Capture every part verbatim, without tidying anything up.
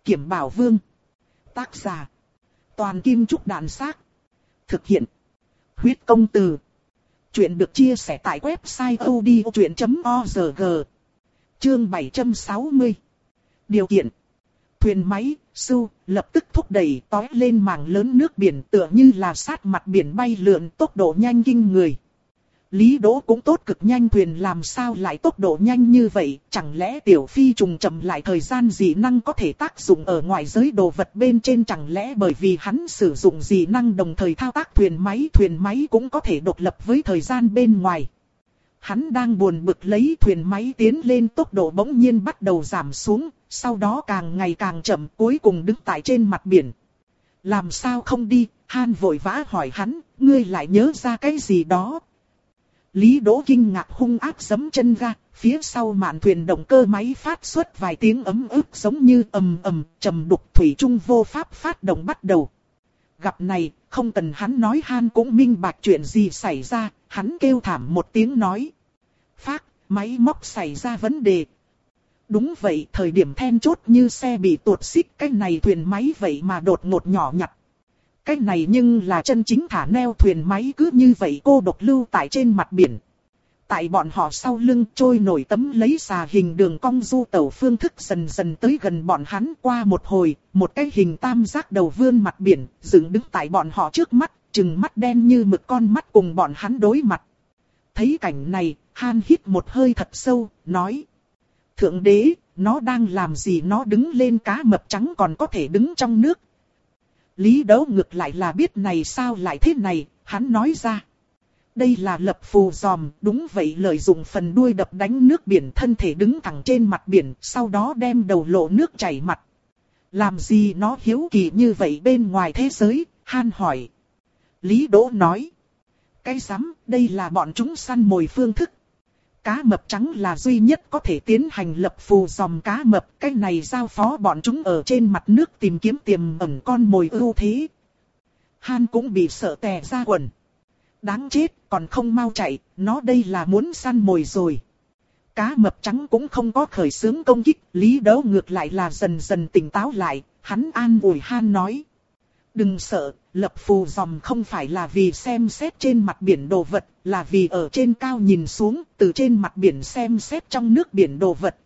Kiểm Bảo Vương. Tác giả: Toàn Kim Trúc Đàn Xác. Thực hiện: Huyết Công Từ. Chuyện được chia sẻ tại website odchuyện chấm org. Chương bảy trăm sáu mươi. Điều kiện. Thuyền máy, sưu, lập tức thúc đẩy tói lên mảng lớn nước biển tựa như là sát mặt biển bay lượn, tốc độ nhanh kinh người. Lý Đỗ cũng tốt cực nhanh, thuyền làm sao lại tốc độ nhanh như vậy, chẳng lẽ tiểu phi trùng chậm lại thời gian dị năng có thể tác dụng ở ngoài giới đồ vật bên trên, chẳng lẽ bởi vì hắn sử dụng dị năng đồng thời thao tác thuyền máy, thuyền máy cũng có thể độc lập với thời gian bên ngoài. Hắn đang buồn bực lấy, thuyền máy tiến lên tốc độ bỗng nhiên bắt đầu giảm xuống, sau đó càng ngày càng chậm, cuối cùng đứng tại trên mặt biển. Làm sao không đi? Han vội vã hỏi hắn, ngươi lại nhớ ra cái gì đó? Lý Đỗ kinh ngạc hung ác giẫm chân ga, phía sau mạn thuyền động cơ máy phát xuất vài tiếng ấm ức giống như ầm ầm, trầm đục, thủy chung vô pháp phát động bắt đầu. Gặp này, không cần hắn nói Han cũng minh bạch chuyện gì xảy ra, hắn kêu thảm một tiếng nói. Phác, máy móc xảy ra vấn đề. Đúng vậy, thời điểm then chốt như xe bị tuột xích, cái này thuyền máy vậy mà đột ngột nhỏ nhặt. Cái này nhưng là chân chính thả neo, thuyền máy cứ như vậy cô độc lưu tại trên mặt biển. Tại bọn họ sau lưng trôi nổi tấm lấy xà hình đường cong du tẩu phương thức dần dần tới gần bọn hắn. Qua một hồi, một cái hình tam giác đầu vươn mặt biển, dựng đứng tại bọn họ trước mắt, trừng mắt đen như mực con mắt cùng bọn hắn đối mặt. Thấy cảnh này, Han hít một hơi thật sâu, nói. Thượng đế, nó đang làm gì? Nó đứng lên, cá mập trắng còn có thể đứng trong nước. Lý Đỗ ngược lại là biết này sao lại thế này, hắn nói ra. Đây là lập phù giòm, đúng vậy, lợi dụng phần đuôi đập đánh nước biển, thân thể đứng thẳng trên mặt biển, sau đó đem đầu lộ nước chảy mặt. Làm gì nó hiếu kỳ như vậy bên ngoài thế giới? Han hỏi. Lý Đỗ nói. Cái rắm, đây là bọn chúng săn mồi phương thức. Cá mập trắng là duy nhất có thể tiến hành lập phù giòm cá mập, cái này giao phó bọn chúng ở trên mặt nước tìm kiếm tiềm ẩn con mồi ưu thế. Han cũng bị sợ tè ra quần. Đáng chết, còn không mau chạy, nó đây là muốn săn mồi rồi. Cá mập trắng cũng không có khởi xướng công kích, Lý Đỗ ngược lại là dần dần tỉnh táo lại, hắn an ủi Han nói. Đừng sợ, lập phù giòm không phải là vì xem xét trên mặt biển đồ vật, là vì ở trên cao nhìn xuống, từ trên mặt biển xem xét trong nước biển đồ vật.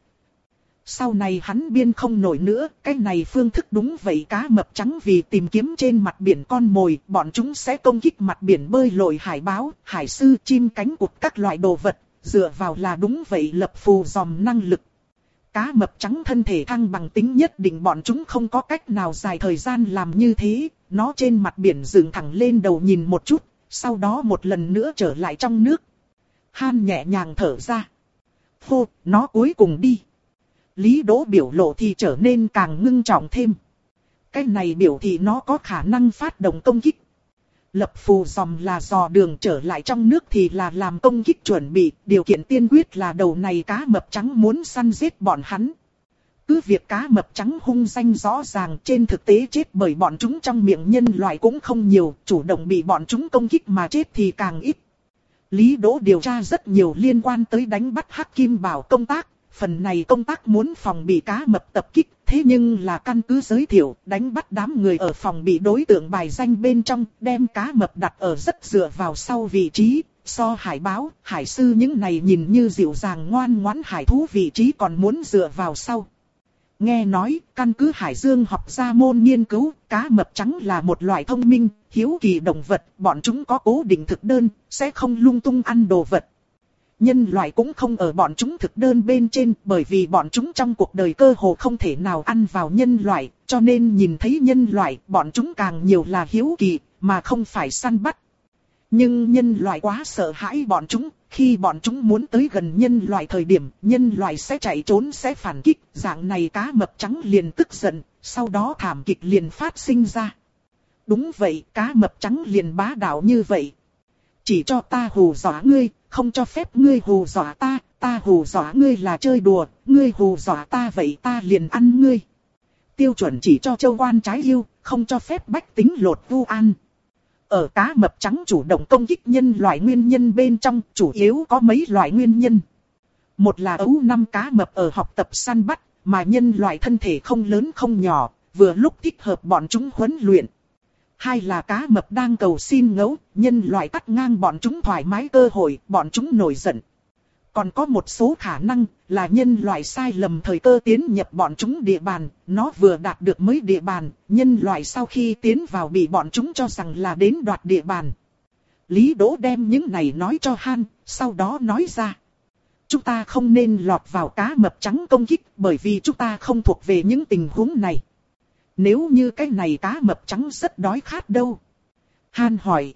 Sau này hắn biên không nổi nữa, cái này phương thức đúng vậy, cá mập trắng vì tìm kiếm trên mặt biển con mồi, bọn chúng sẽ công kích mặt biển bơi lội hải báo, hải sư, chim cánh cụt các loại đồ vật, dựa vào là đúng vậy lập phù giòm năng lực. Cá mập trắng thân thể thăng bằng tính nhất định bọn chúng không có cách nào dài thời gian làm như thế, nó trên mặt biển dựng thẳng lên đầu nhìn một chút, sau đó một lần nữa trở lại trong nước. Han nhẹ nhàng thở ra. Hô, nó cuối cùng đi. Lý Đỗ biểu lộ thì trở nên càng ngưng trọng thêm. Cái này biểu thị nó có khả năng phát động công kích. Lập phù giòm là dò đường, trở lại trong nước thì là làm công kích chuẩn bị, điều kiện tiên quyết là đầu này cá mập trắng muốn săn giết bọn hắn. Cứ việc cá mập trắng hung danh rõ ràng, trên thực tế chết bởi bọn chúng trong miệng nhân loại cũng không nhiều, chủ động bị bọn chúng công kích mà chết thì càng ít. Lý Đỗ điều tra rất nhiều liên quan tới đánh bắt Hắc Kim Bảo công tác, phần này công tác muốn phòng bị cá mập tập kích, thế nhưng là căn cứ giới thiệu, đánh bắt đám người ở phòng bị đối tượng bài danh bên trong, đem cá mập đặt ở rất dựa vào sau vị trí, so hải báo, hải sư những này nhìn như dịu dàng ngoan ngoãn hải thú vị trí còn muốn dựa vào sau. Nghe nói, căn cứ Hải Dương học gia môn nghiên cứu, cá mập trắng là một loại thông minh, hiếu kỳ động vật, bọn chúng có cố định thực đơn, sẽ không lung tung ăn đồ vật. Nhân loại cũng không ở bọn chúng thực đơn bên trên, bởi vì bọn chúng trong cuộc đời cơ hồ không thể nào ăn vào nhân loại, cho nên nhìn thấy nhân loại, bọn chúng càng nhiều là hiếu kỳ, mà không phải săn bắt. Nhưng nhân loại quá sợ hãi bọn chúng, khi bọn chúng muốn tới gần nhân loại thời điểm, nhân loại sẽ chạy trốn, sẽ phản kích, dạng này cá mập trắng liền tức giận, sau đó thảm kịch liền phát sinh ra. Đúng vậy, cá mập trắng liền bá đạo như vậy. Chỉ cho ta hù dọa ngươi, không cho phép ngươi hù dọa ta, ta hù dọa ngươi là chơi đùa, ngươi hù dọa ta vậy ta liền ăn ngươi. Tiêu chuẩn chỉ cho châu quan trái yêu, không cho phép bách tính lột vu ăn. Ở cá mập trắng chủ động công kích nhân loại nguyên nhân bên trong, chủ yếu có mấy loại nguyên nhân. Một là ấu năm cá mập ở học tập săn bắt, mà nhân loại thân thể không lớn không nhỏ, vừa lúc thích hợp bọn chúng huấn luyện. Hai là cá mập đang cầu xin ngẫu, nhân loại cắt ngang bọn chúng thoải mái cơ hội, bọn chúng nổi giận. Còn có một số khả năng là nhân loại sai lầm thời cơ tiến nhập bọn chúng địa bàn, nó vừa đạt được mới địa bàn, nhân loại sau khi tiến vào bị bọn chúng cho rằng là đến đoạt địa bàn. Lý Đỗ đem những này nói cho Han, sau đó nói ra. Chúng ta không nên lọt vào cá mập trắng công kích bởi vì chúng ta không thuộc về những tình huống này. Nếu như cái này cá mập trắng rất đói khát đâu? Han hỏi.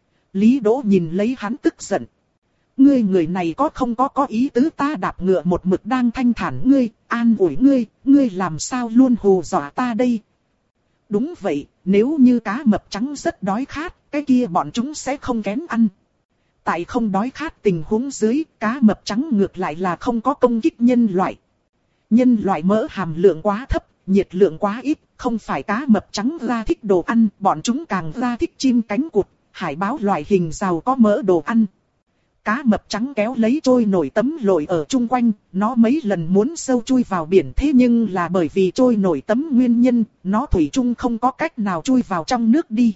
Lý Đỗ nhìn lấy hắn tức giận. Ngươi người này có không có có ý tứ, ta đạp ngựa một mực đang thanh thản ngươi, an ủi ngươi, ngươi làm sao luôn hù dọa ta đây? Đúng vậy, nếu như cá mập trắng rất đói khát, cái kia bọn chúng sẽ không kén ăn. Tại không đói khát tình huống dưới, cá mập trắng ngược lại là không có công kích nhân loại. Nhân loại mỡ hàm lượng quá thấp, nhiệt lượng quá ít, không phải cá mập trắng ra thích đồ ăn, bọn chúng càng ra thích chim cánh cụt, hải báo loại hình giàu có mỡ đồ ăn. Cá mập trắng kéo lấy trôi nổi tấm lội ở chung quanh, nó mấy lần muốn sâu chui vào biển, thế nhưng là bởi vì trôi nổi tấm nguyên nhân, nó thủy chung không có cách nào chui vào trong nước đi.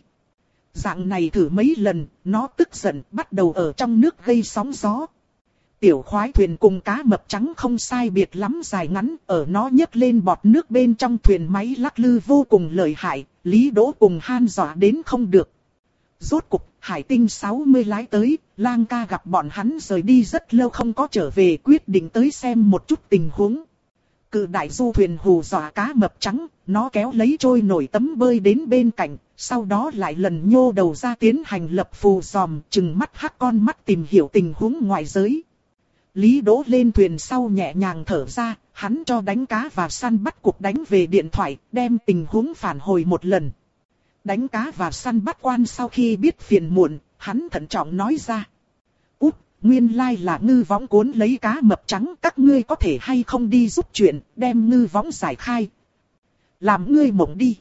Dạng này thử mấy lần, nó tức giận bắt đầu ở trong nước gây sóng gió. Tiểu khoái thuyền cùng cá mập trắng không sai biệt lắm dài ngắn, ở nó nhấc lên bọt nước bên trong thuyền máy lắc lư vô cùng lợi hại, Lý Đỗ cùng Han dọa đến không được. Rốt cục, hải tinh sáu mươi lái tới, Lang ca gặp bọn hắn rời đi rất lâu không có trở về, quyết định tới xem một chút tình huống. Cự đại du thuyền hù dọa cá mập trắng, nó kéo lấy trôi nổi tấm bơi đến bên cạnh, sau đó lại lần nhô đầu ra tiến hành lập phù dòm, chừng mắt hắc con mắt tìm hiểu tình huống ngoại giới. Lý Đỗ lên thuyền sau nhẹ nhàng thở ra, hắn cho đánh cá và săn bắt cuộc đánh về điện thoại, đem tình huống phản hồi một lần. Đánh cá và săn bắt quan sau khi biết phiền muộn, hắn thận trọng nói ra. Út, nguyên lai là ngư võng cuốn lấy cá mập trắng, các ngươi có thể hay không đi giúp chuyện, đem ngư võng giải khai. Làm ngươi mộng đi.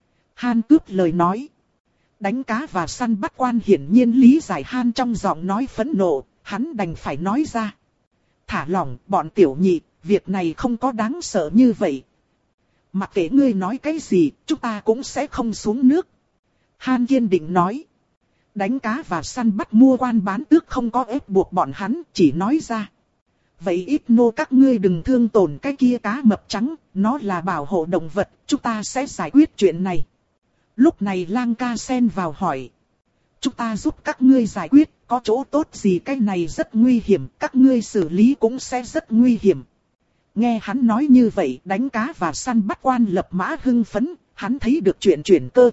Han cướp lời nói. Đánh cá và săn bắt quan hiển nhiên lý giải Han trong giọng nói phẫn nộ, hắn đành phải nói ra. Thả lỏng, bọn tiểu nhị, việc này không có đáng sợ như vậy. Mặc kệ ngươi nói cái gì, chúng ta cũng sẽ không xuống nước. Han kiên định nói. Đánh cá và săn bắt mua quan bán tước không có ép buộc bọn hắn, chỉ nói ra. Vậy ít nô các ngươi đừng thương tổn cái kia cá mập trắng, nó là bảo hộ động vật, chúng ta sẽ giải quyết chuyện này. Lúc này Lang ca xen vào hỏi. Chúng ta giúp các ngươi giải quyết, có chỗ tốt gì? Cái này rất nguy hiểm, các ngươi xử lý cũng sẽ rất nguy hiểm. Nghe hắn nói như vậy, đánh cá và săn bắt quan lập mã hưng phấn, hắn thấy được chuyện chuyển cơ.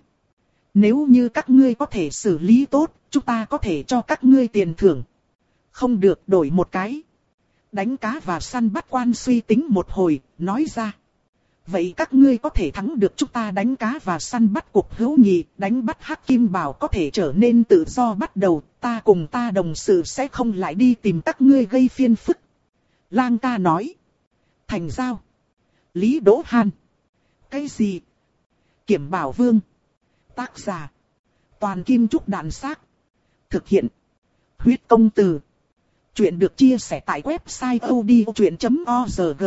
Nếu như các ngươi có thể xử lý tốt, chúng ta có thể cho các ngươi tiền thưởng. Không được, đổi một cái. Đánh cá và săn bắt quan suy tính một hồi, nói ra. Vậy các ngươi có thể thắng được chúng ta đánh cá và săn bắt cuộc hữu nghị, đánh bắt hắc kim bảo có thể trở nên tự do bắt đầu, ta cùng ta đồng sự sẽ không lại đi tìm các ngươi gây phiền phức. Lang ca nói. Thành giao. Lý Đỗ Han. Cái gì? Kiểm Bảo Vương. Tác giả. Toàn Kim Trúc Đạn Xác. Thực hiện. Huyết Công Từ. Chuyện được chia sẻ tại website odchuyện chấm org.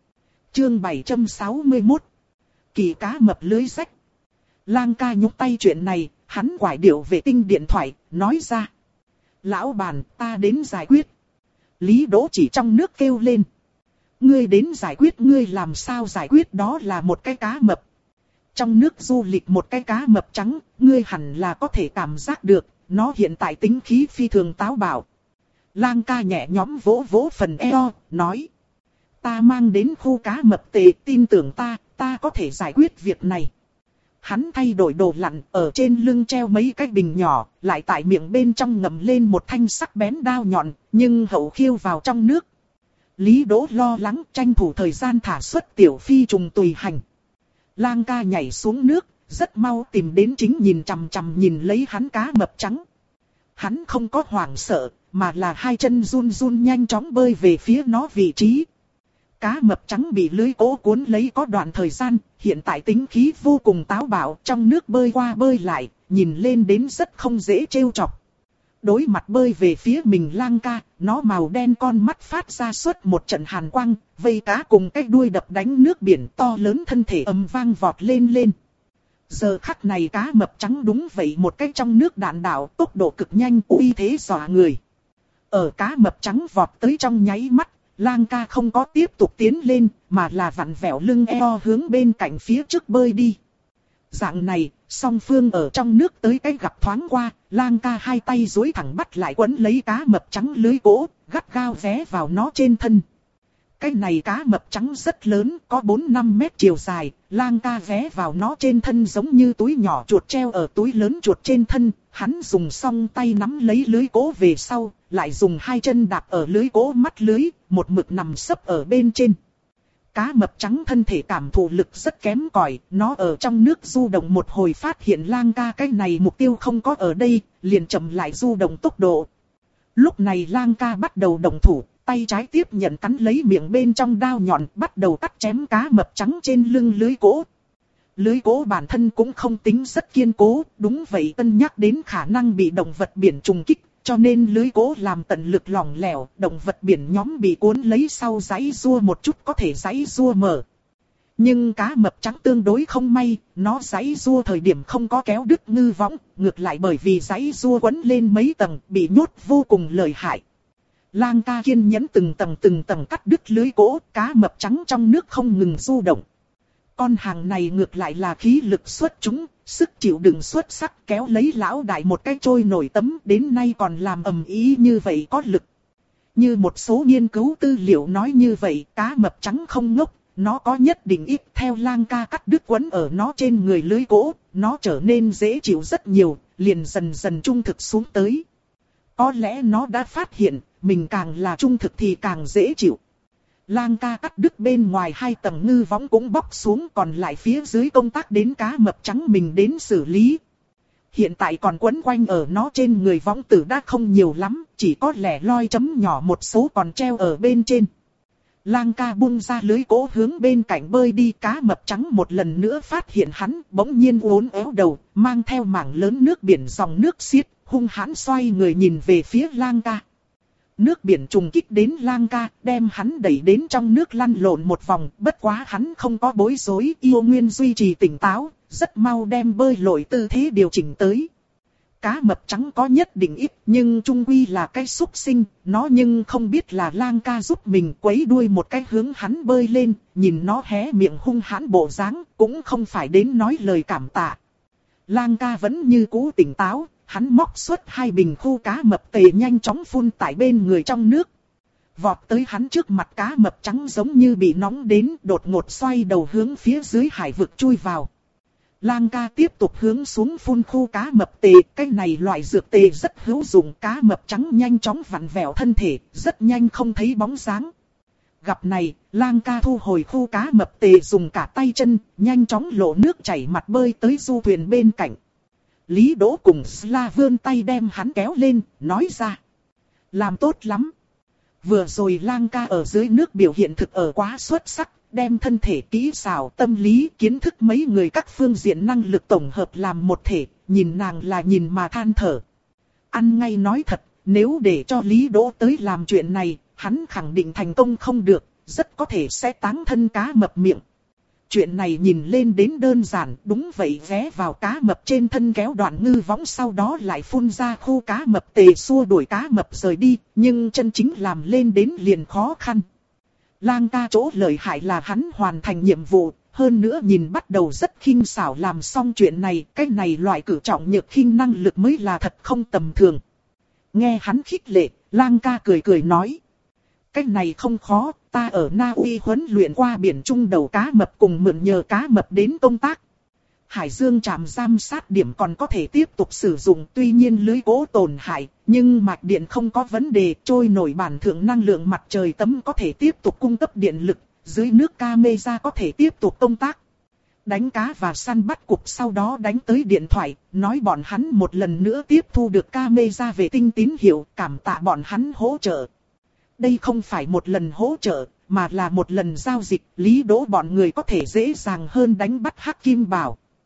Chương bảy trăm sáu mươi mốt. Kỳ cá mập lưới rách. Lang ca nhúc tay chuyện này, hắn quải điệu vệ tinh điện thoại, nói ra. Lão bản, ta đến giải quyết. Lý Đỗ chỉ trong nước kêu lên. Ngươi đến giải quyết, ngươi làm sao giải quyết, đó là một cái cá mập. Trong nước du lịch một cái cá mập trắng, ngươi hẳn là có thể cảm giác được, nó hiện tại tính khí phi thường táo bạo. Lang ca nhẹ nhõm vỗ vỗ phần eo, nói. Ta mang đến khu cá mập tệ, tin tưởng ta, ta có thể giải quyết việc này. Hắn thay đổi đồ lặn, ở trên lưng treo mấy cái bình nhỏ, lại tại miệng bên trong ngậm lên một thanh sắc bén đao nhọn, nhưng hậu khiêu vào trong nước. Lý Đỗ lo lắng, tranh thủ thời gian thả xuất tiểu phi trùng tùy hành. Lang ca nhảy xuống nước, rất mau tìm đến chính nhìn chằm chằm nhìn lấy hắn cá mập trắng. Hắn không có hoảng sợ, mà là hai chân run run nhanh chóng bơi về phía nó vị trí. Cá mập trắng bị lưới cố cuốn lấy có đoạn thời gian, hiện tại tính khí vô cùng táo bạo, trong nước bơi qua bơi lại, nhìn lên đến rất không dễ trêu chọc. Đối mặt bơi về phía mình lang ca, nó màu đen con mắt phát ra suốt một trận hàn quang, vây cá cùng cái đuôi đập đánh nước biển to lớn thân thể ầm vang vọt lên lên. Giờ khắc này cá mập trắng đúng vậy một cái trong nước đạn đạo tốc độ cực nhanh uy thế dọa người. Ở cá mập trắng vọt tới trong nháy mắt, lang ca không có tiếp tục tiến lên mà là vặn vẹo lưng eo hướng bên cạnh phía trước bơi đi. Dạng này, song phương ở trong nước tới cái gặp thoáng qua, lang ca hai tay duỗi thẳng bắt lại quấn lấy cá mập trắng lưới gỗ, gắt gao vé vào nó trên thân. Cái này cá mập trắng rất lớn, có bốn năm mét chiều dài, lang ca vé vào nó trên thân giống như túi nhỏ chuột treo ở túi lớn chuột trên thân, hắn dùng song tay nắm lấy lưới gỗ về sau, lại dùng hai chân đạp ở lưới gỗ mắt lưới, một mực nằm sấp ở bên trên. Cá mập trắng thân thể cảm thụ lực rất kém cỏi, nó ở trong nước du động một hồi phát hiện lang ca cái này mục tiêu không có ở đây, liền chậm lại du động tốc độ. Lúc này lang ca bắt đầu động thủ, tay trái tiếp nhận cắn lấy miệng bên trong đao nhọn, bắt đầu cắt chém cá mập trắng trên lưng lưới gỗ. Lưới gỗ bản thân cũng không tính rất kiên cố, đúng vậy cân nhắc đến khả năng bị động vật biển trùng kích, cho nên lưới gỗ làm tận lực lỏng lẻo, động vật biển nhóm bị cuốn lấy sau giãy giụa một chút có thể giãy giụa mở. Nhưng cá mập trắng tương đối không may, nó giãy giụa thời điểm không có kéo đứt ngư võng, ngược lại bởi vì giãy giụa quấn lên mấy tầng, bị nhốt vô cùng lợi hại. Lang ca kiên nhẫn từng tầng từng tầng cắt đứt lưới gỗ, cá mập trắng trong nước không ngừng du động. Con hàng này ngược lại là khí lực xuất chúng, sức chịu đựng xuất sắc, kéo lấy lão đại một cái trôi nổi tấm, đến nay còn làm ầm ĩ như vậy có lực. Như một số nghiên cứu tư liệu nói như vậy, cá mập trắng không ngốc, nó có nhất định ít theo lang ca cắt đứt quấn ở nó trên người lưới gỗ, nó trở nên dễ chịu rất nhiều, liền dần dần trung thực xuống tới. Có lẽ nó đã phát hiện, mình càng là trung thực thì càng dễ chịu. Lang ca cắt đứt bên ngoài hai tầng ngư võng cũng bóc xuống, còn lại phía dưới công tác đến cá mập trắng mình đến xử lý. Hiện tại còn quấn quanh ở nó trên người võng tử đã không nhiều lắm, chỉ có lẻ loi chấm nhỏ một số còn treo ở bên trên. Lang ca buông ra lưới gỗ hướng bên cạnh bơi đi, cá mập trắng một lần nữa phát hiện hắn, bỗng nhiên uốn éo đầu, mang theo mảng lớn nước biển dòng nước xiết, hung hãn xoay người nhìn về phía lang ca. Nước biển trùng kích đến lang ca, đem hắn đẩy đến trong nước lăn lộn một vòng, bất quá hắn không có bối rối, yêu nguyên duy trì tỉnh táo, rất mau đem bơi lội tư thế điều chỉnh tới. Cá mập trắng có nhất định ít, nhưng trung quy là cái súc sinh, nó nhưng không biết là lang ca giúp mình quấy đuôi một cái hướng hắn bơi lên, nhìn nó hé miệng hung hãn bộ dáng, cũng không phải đến nói lời cảm tạ. Lang ca vẫn như cũ tỉnh táo. Hắn móc xuất hai bình khu cá mập tề nhanh chóng phun tại bên người trong nước. Vọt tới hắn trước mặt, cá mập trắng giống như bị nóng đến, đột ngột xoay đầu hướng phía dưới hải vực chui vào. Lang ca tiếp tục hướng xuống phun khu cá mập tề, cái này loại dược tề rất hữu dụng, cá mập trắng nhanh chóng vặn vẹo thân thể, rất nhanh không thấy bóng dáng. Gặp này, lang ca thu hồi khu cá mập tề dùng cả tay chân, nhanh chóng lộ nước chảy mặt bơi tới du thuyền bên cạnh. Lý Đỗ cùng Sla vươn tay đem hắn kéo lên, nói ra. Làm tốt lắm. Vừa rồi lang ca ở dưới nước biểu hiện thực ở quá xuất sắc, đem thân thể kỹ xảo, tâm lý, kiến thức mấy người các phương diện năng lực tổng hợp làm một thể, nhìn nàng là nhìn mà than thở. Ăn ngay nói thật, nếu để cho Lý Đỗ tới làm chuyện này, hắn khẳng định thành công không được, rất có thể sẽ táng thân cá mập miệng. Chuyện này nhìn lên đến đơn giản, đúng vậy, vé vào cá mập trên thân kéo đoạn ngư võng, sau đó lại phun ra khu cá mập tề xua đuổi cá mập rời đi, nhưng chân chính làm lên đến liền khó khăn. Lang ca chỗ lợi hại là hắn hoàn thành nhiệm vụ, hơn nữa nhìn bắt đầu rất khinh xảo làm xong chuyện này, cái này loại cử trọng nhược khinh năng lực mới là thật không tầm thường. Nghe hắn khích lệ, lang ca cười cười nói. Cái này không khó, ta ở Na Uy huấn luyện qua biển trung đầu cá mập cùng mượn nhờ cá mập đến công tác. Hải dương trạm giám sát điểm còn có thể tiếp tục sử dụng, tuy nhiên lưới gỗ tổn hại, nhưng mạch điện không có vấn đề, trôi nổi bản thượng năng lượng mặt trời tấm có thể tiếp tục cung cấp điện lực, dưới nước camera có thể tiếp tục công tác. Đánh cá và săn bắt cục, sau đó đánh tới điện thoại, nói bọn hắn một lần nữa tiếp thu được camera vệ tinh tín hiệu, cảm tạ bọn hắn hỗ trợ. Đây không phải một lần hỗ trợ, mà là một lần giao dịch, Lý Đỗ bọn người có thể dễ dàng hơn đánh bắt Hắc Kim Bảo.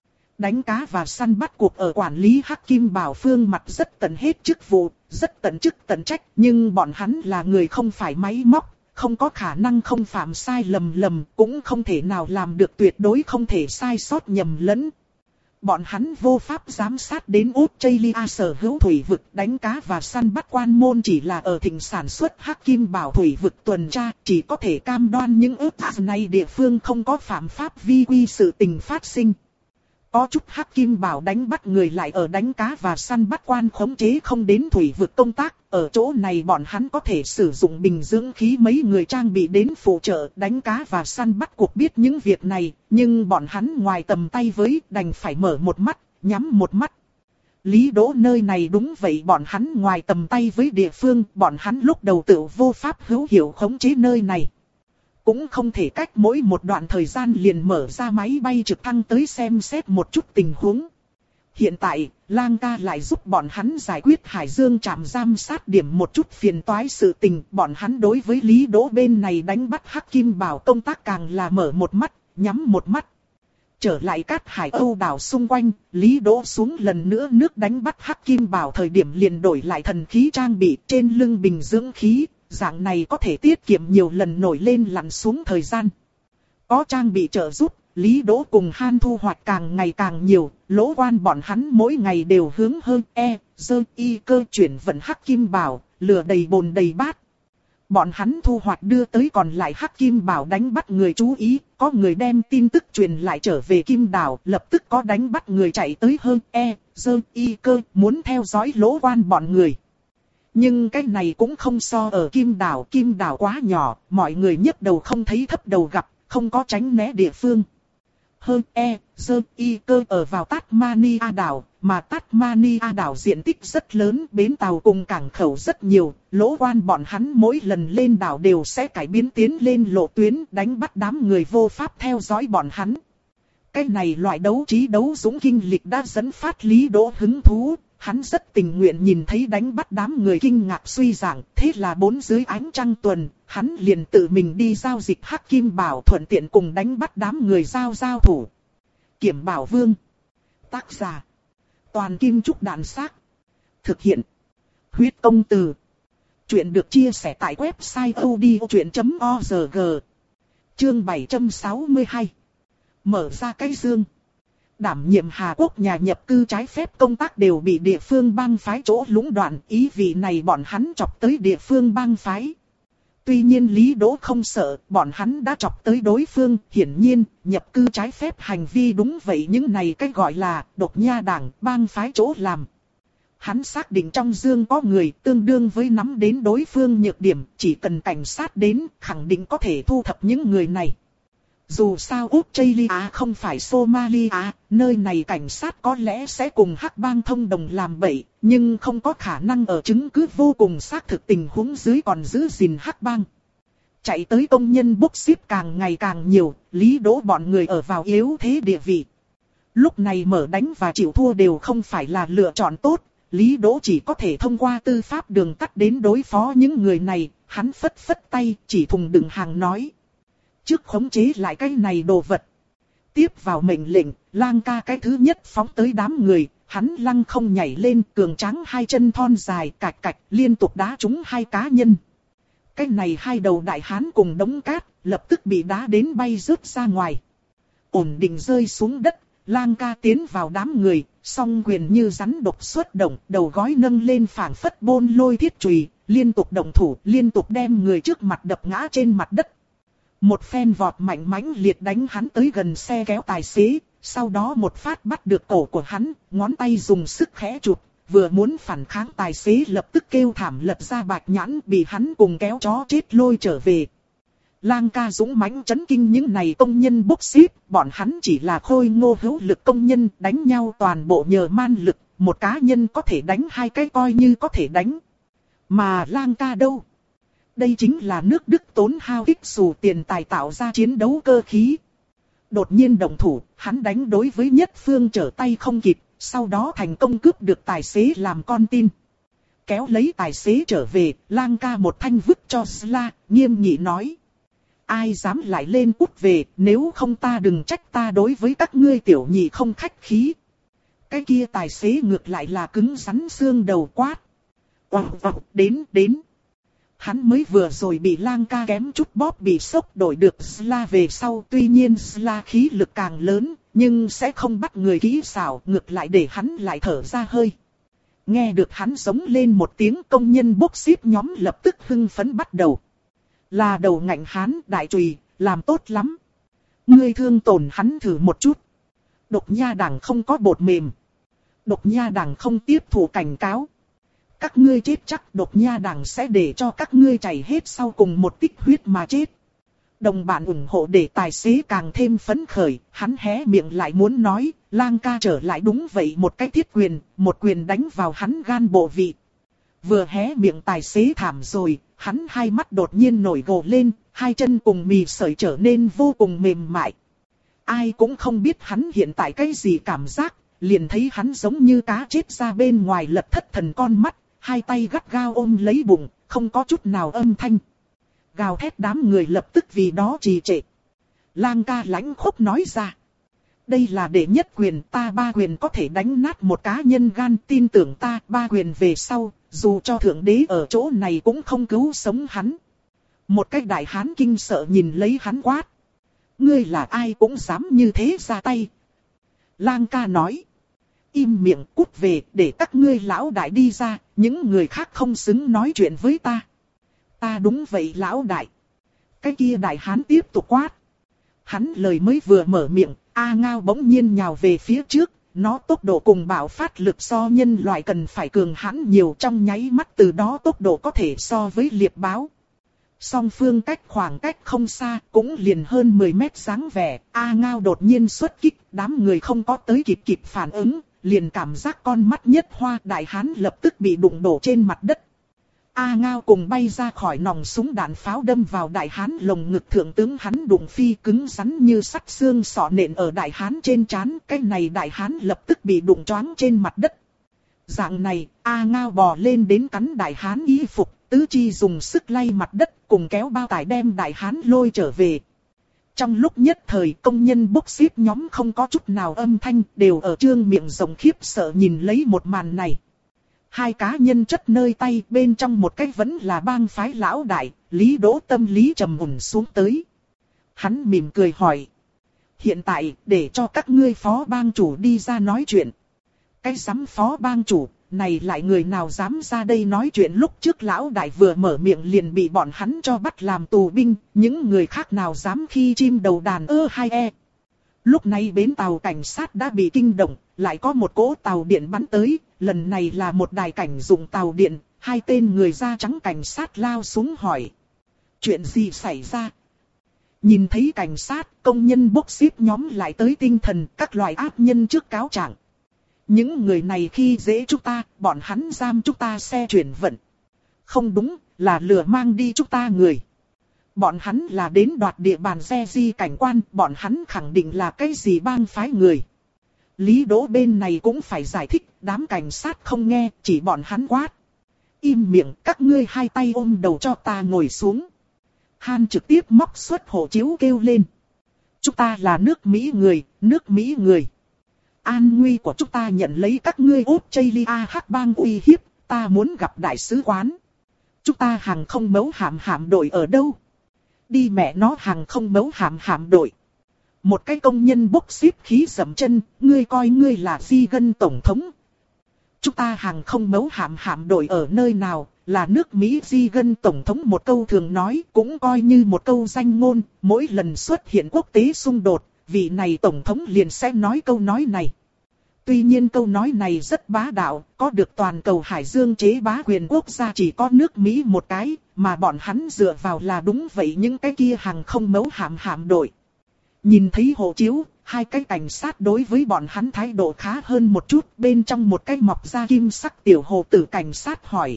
đánh cá và săn bắt cuộc ở quản lý Hắc Kim Bảo Phương mặt rất tận hết chức vụ, rất tận chức tận trách, nhưng bọn hắn là người không phải máy móc, không có khả năng không phạm sai lầm lầm, cũng không thể nào làm được tuyệt đối không thể sai sót nhầm lẫn. Bọn hắn vô pháp giám sát đến Australia sở hữu thủy vực đánh cá và săn bắt quan môn, chỉ là ở thịnh sản xuất Hắc Kim Bảo thủy vực tuần tra, chỉ có thể cam đoan những ước này địa phương không có phạm pháp vi quy sự tình phát sinh. Có chút Hắc Kim Bảo đánh bắt người lại ở đánh cá và săn bắt quan khống chế không đến thủy vực công tác, ở chỗ này bọn hắn có thể sử dụng bình dưỡng khí mấy người trang bị đến phụ trợ đánh cá và săn bắt cuộc biết những việc này, nhưng bọn hắn ngoài tầm tay với đành phải mở một mắt, nhắm một mắt. Lý Đỗ nơi này đúng vậy, bọn hắn ngoài tầm tay với địa phương, bọn hắn lúc đầu tự vô pháp hữu hiệu khống chế nơi này. Cũng không thể cách mỗi một đoạn thời gian liền mở ra máy bay trực thăng tới xem xét một chút tình huống. Hiện tại, Lang ca lại giúp bọn hắn giải quyết Hải Dương trạm giam sát điểm một chút phiền toái sự tình. Bọn hắn đối với Lý Đỗ bên này đánh bắt Hắc Kim Bảo công tác càng là mở một mắt, nhắm một mắt. Trở lại Cát Hải Âu đảo xung quanh, Lý Đỗ xuống lần nữa nước đánh bắt Hắc Kim Bảo thời điểm liền đổi lại thần khí trang bị trên lưng bình dưỡng khí. Dạng này có thể tiết kiệm nhiều lần nổi lên lặn xuống thời gian. Có trang bị trợ giúp, Lý Đỗ cùng Han thu hoạch càng ngày càng nhiều, lỗ quan bọn hắn mỗi ngày đều hướng hơn e, dơ y cơ chuyển vận Hắc Kim Bảo, lừa đầy bồn đầy bát. Bọn hắn thu hoạch đưa tới còn lại Hắc Kim Bảo đánh bắt người chú ý, có người đem tin tức truyền lại trở về Kim Đảo, lập tức có đánh bắt người chạy tới hơn e, dơ y cơ, muốn theo dõi lỗ quan bọn người. Nhưng cái này cũng không so ở Kim Đảo, Kim Đảo quá nhỏ, mọi người nhấc đầu không thấy thấp đầu gặp, không có tránh né địa phương. Hơn e, dơ y cơ ở vào Tasmania đảo, mà Tasmania đảo diện tích rất lớn, bến tàu cùng cảng khẩu rất nhiều, lỗ quan bọn hắn mỗi lần lên đảo đều sẽ cải biến tiến lên lộ tuyến đánh bắt đám người vô pháp theo dõi bọn hắn. Cái này loại đấu trí đấu dũng kinh lịch đã dẫn phát Lý Đỗ hứng thú. Hắn rất tình nguyện nhìn thấy đánh bắt đám người kinh ngạc suy giảng, thế là bốn dưới ánh trăng tuần, hắn liền tự mình đi giao dịch Hắc Kim Bảo thuận tiện cùng đánh bắt đám người giao giao thủ. Kiểm Bảo Vương. Tác giả. Toàn Kim Trúc Đạn Xác. Thực hiện. Huyết Công Từ. Chuyện được chia sẻ tại website odchuyện chấm org. Chương bảy trăm sáu mươi hai. Mở ra cái dương. Đảm nhiệm Hà Quốc nhà nhập cư trái phép công tác đều bị địa phương bang phái chỗ lũng đoạn, ý vị này bọn hắn chọc tới địa phương bang phái. Tuy nhiên Lý Đỗ không sợ, bọn hắn đã chọc tới đối phương, hiển nhiên, nhập cư trái phép hành vi đúng vậy, những này cái gọi là độc nha đảng, bang phái chỗ làm. Hắn xác định trong dương có người tương đương với nắm đến đối phương nhược điểm, chỉ cần cảnh sát đến, khẳng định có thể thu thập những người này. Dù sao Australia không phải Somalia, nơi này cảnh sát có lẽ sẽ cùng Hắc bang thông đồng làm bậy, nhưng không có khả năng ở chứng cứ vô cùng xác thực tình huống dưới còn giữ gìn Hắc bang. Chạy tới công nhân bốc xếp càng ngày càng nhiều, Lý Đỗ bọn người ở vào yếu thế địa vị. Lúc này mở đánh và chịu thua đều không phải là lựa chọn tốt, Lý Đỗ chỉ có thể thông qua tư pháp đường tắt đến đối phó những người này, hắn phất phất tay, chỉ thùng đựng hàng nói. Trước khống chế lại cái này đồ vật. Tiếp vào mệnh lệnh, Lang ca cái thứ nhất phóng tới đám người, hắn lăng không nhảy lên, cường tráng hai chân thon dài, cạch cạch, liên tục đá trúng hai cá nhân. Cái này hai đầu đại hán cùng đống cát, lập tức bị đá đến bay rớt ra ngoài. Ổn định rơi xuống đất, Lang ca tiến vào đám người, song quyền như rắn độc xuất động, đầu gói nâng lên phảng phất bôn lôi thiết chùy, liên tục động thủ, liên tục đem người trước mặt đập ngã trên mặt đất. Một phen vọt mạnh mãnh liệt đánh hắn tới gần xe kéo tài xế, sau đó một phát bắt được cổ của hắn, ngón tay dùng sức khẽ chụp, vừa muốn phản kháng tài xế lập tức kêu thảm lật ra bạch nhãn, bị hắn cùng kéo chó chết lôi trở về. Lang ca dũng mãnh chấn kinh những này công nhân bốc xếp, bọn hắn chỉ là khôi ngô hữu lực công nhân, đánh nhau toàn bộ nhờ man lực, một cá nhân có thể đánh hai cái coi như có thể đánh. Mà Lang ca đâu? Đây chính là nước Đức tốn hao ích xù tiền tài tạo ra chiến đấu cơ khí. Đột nhiên động thủ, hắn đánh đối với nhất phương trở tay không kịp, sau đó thành công cướp được tài xế làm con tin. Kéo lấy tài xế trở về, Lang ca một thanh vứt cho Sla, nghiêm nghị nói. ai dám lại lên cút về, nếu không ta đừng trách ta đối với các ngươi tiểu nhị không khách khí. Cái kia tài xế ngược lại là cứng rắn xương đầu quát. Oằng oằng, đến, đến. Hắn mới vừa rồi bị Lang ca kém chút bóp bị sốc đổi được Sla về sau. Tuy nhiên Sla khí lực càng lớn, nhưng sẽ không bắt người kỹ xảo, ngược lại để hắn lại thở ra hơi. Nghe được hắn giống lên một tiếng, công nhân bốc xếp nhóm lập tức hưng phấn bắt đầu. Là đầu ngạnh hán đại trùy, làm tốt lắm. Ngươi thương tổn hắn thử một chút. Độc nha đảng không có bột mềm. Độc nha đảng không tiếp thụ cảnh cáo. Các ngươi chết chắc độc nha đảng sẽ để cho các ngươi chảy hết sau cùng một tích huyết mà chết. Đồng bạn ủng hộ để tài xế càng thêm phấn khởi, hắn hé miệng lại muốn nói, Lang ca trở lại đúng vậy một cái thiết quyền, một quyền đánh vào hắn gan bộ vị. Vừa hé miệng tài xế thảm rồi, hắn hai mắt đột nhiên nổi gồ lên, hai chân cùng mì sợi trở nên vô cùng mềm mại. Ai cũng không biết hắn hiện tại cái gì cảm giác, liền thấy hắn giống như cá chết ra bên ngoài lật thất thần con mắt, hai tay gắt gao ôm lấy bụng, không có chút nào âm thanh. Gào thét đám người lập tức vì đó trì trệ. Lang ca lãnh khốc nói ra. Đây là đệ nhất quyền, ta ba quyền có thể đánh nát một cá nhân gan, tin tưởng ta, ba quyền về sau, dù cho thượng đế ở chỗ này cũng không cứu sống hắn. Một cái đại hán kinh sợ nhìn lấy hắn quát. Ngươi là ai cũng dám như thế ra tay. Lang ca nói. Im miệng cút về, để các ngươi lão đại đi ra, những người khác không xứng nói chuyện với ta. Ta đúng vậy lão đại. Cái kia đại hán tiếp tục quát. Hắn lời mới vừa mở miệng, A Ngao bỗng nhiên nhào về phía trước, nó tốc độ cùng bạo phát lực so nhân loại cần phải cường hãn nhiều, trong nháy mắt từ đó tốc độ có thể so với liệp báo. Song phương cách khoảng cách không xa, cũng liền hơn mười mét dáng vẻ, A Ngao đột nhiên xuất kích, đám người không có tới kịp kịp phản ứng, liền cảm giác con mắt nhất hoa, đại hán lập tức bị đụng đổ trên mặt đất. A Ngao cùng bay ra khỏi nòng súng đạn pháo đâm vào đại hán lồng ngực, thượng tướng hắn đụng phi cứng rắn như sắt xương sọ nện ở đại hán trên trán, cái này đại hán lập tức bị đụng choáng trên mặt đất. Dạng này, A Ngao bò lên đến cắn đại hán y phục, tứ chi dùng sức lay mặt đất cùng kéo bao tải đem đại hán lôi trở về. Trong lúc nhất thời công nhân bốc xếp nhóm không có chút nào âm thanh, đều ở trương miệng rộng khiếp sợ nhìn lấy một màn này. Hai cá nhân chất nơi tay, bên trong một cái vẫn là bang phái lão đại, Lý Đỗ tâm lý trầm mùn xuống tới. Hắn mỉm cười hỏi. Hiện tại, để cho các ngươi phó bang chủ đi ra nói chuyện. Cái giám phó bang chủ, này lại người nào dám ra đây nói chuyện, lúc trước lão đại vừa mở miệng liền bị bọn hắn cho bắt làm tù binh, những người khác nào dám khi chim đầu đàn ơ hai e. Lúc này bến tàu cảnh sát đã bị kinh động, lại có một cỗ tàu điện bắn tới, lần này là một đài cảnh dụng tàu điện, hai tên người da trắng cảnh sát lao xuống hỏi. Chuyện gì xảy ra? Nhìn thấy cảnh sát, công nhân bốc xếp nhóm lại tới tinh thần, các loại ác nhân trước cáo trạng. Những người này khi dễ chúng ta, bọn hắn giam chúng ta xe chuyển vận. Không đúng, là lừa mang đi chúng ta người. Bọn hắn là đến đoạt địa bàn xe di cảnh quan, bọn hắn khẳng định là cái gì bang phái người. Lý Đỗ bên này cũng phải giải thích, đám cảnh sát không nghe, chỉ bọn hắn quát. Im miệng, các ngươi hai tay ôm đầu cho ta ngồi xuống. Han trực tiếp móc xuất hộ chiếu kêu lên. Chúng ta là nước Mỹ người, nước Mỹ người. An nguy của chúng ta nhận lấy các ngươi Australia hắc bang uy hiếp, ta muốn gặp đại sứ quán. Chúng ta hàng không mẫu hạm hạm đội ở đâu? Đi mẹ nó hàng không mẫu hạm hạm đội. Một cái công nhân bốc xếp khí dậm chân, ngươi coi ngươi là di gân tổng thống. Chúng ta hàng không mẫu hạm hạm đội ở nơi nào, là nước Mỹ di gân tổng thống một câu thường nói, cũng coi như một câu danh ngôn, mỗi lần xuất hiện quốc tế xung đột, vị này tổng thống liền sẽ nói câu nói này. Tuy nhiên câu nói này rất bá đạo, có được toàn cầu hải dương chế bá quyền quốc gia chỉ có nước Mỹ một cái, mà bọn hắn dựa vào là đúng vậy những cái kia hàng không mẫu hạm hạm đội. Nhìn thấy hộ chiếu, hai cái cảnh sát đối với bọn hắn thái độ khá hơn một chút, bên trong một cái mọc da kim sắc tiểu hồ tử cảnh sát hỏi.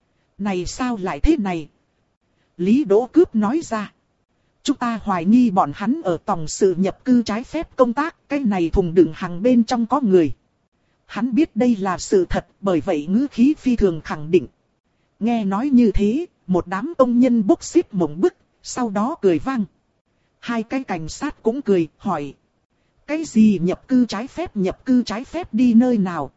Này sao lại thế này? Lý Đỗ cướp nói ra. Chúng ta hoài nghi bọn hắn ở tòng sự nhập cư trái phép công tác, cái này thùng đựng hàng bên trong có người. Hắn biết đây là sự thật, bởi vậy ngữ khí phi thường khẳng định. Nghe nói như thế, một đám công nhân bốc xếp mộng bức, sau đó cười vang. Hai cái cảnh sát cũng cười, hỏi. Cái gì nhập cư trái phép, nhập cư trái phép đi nơi nào?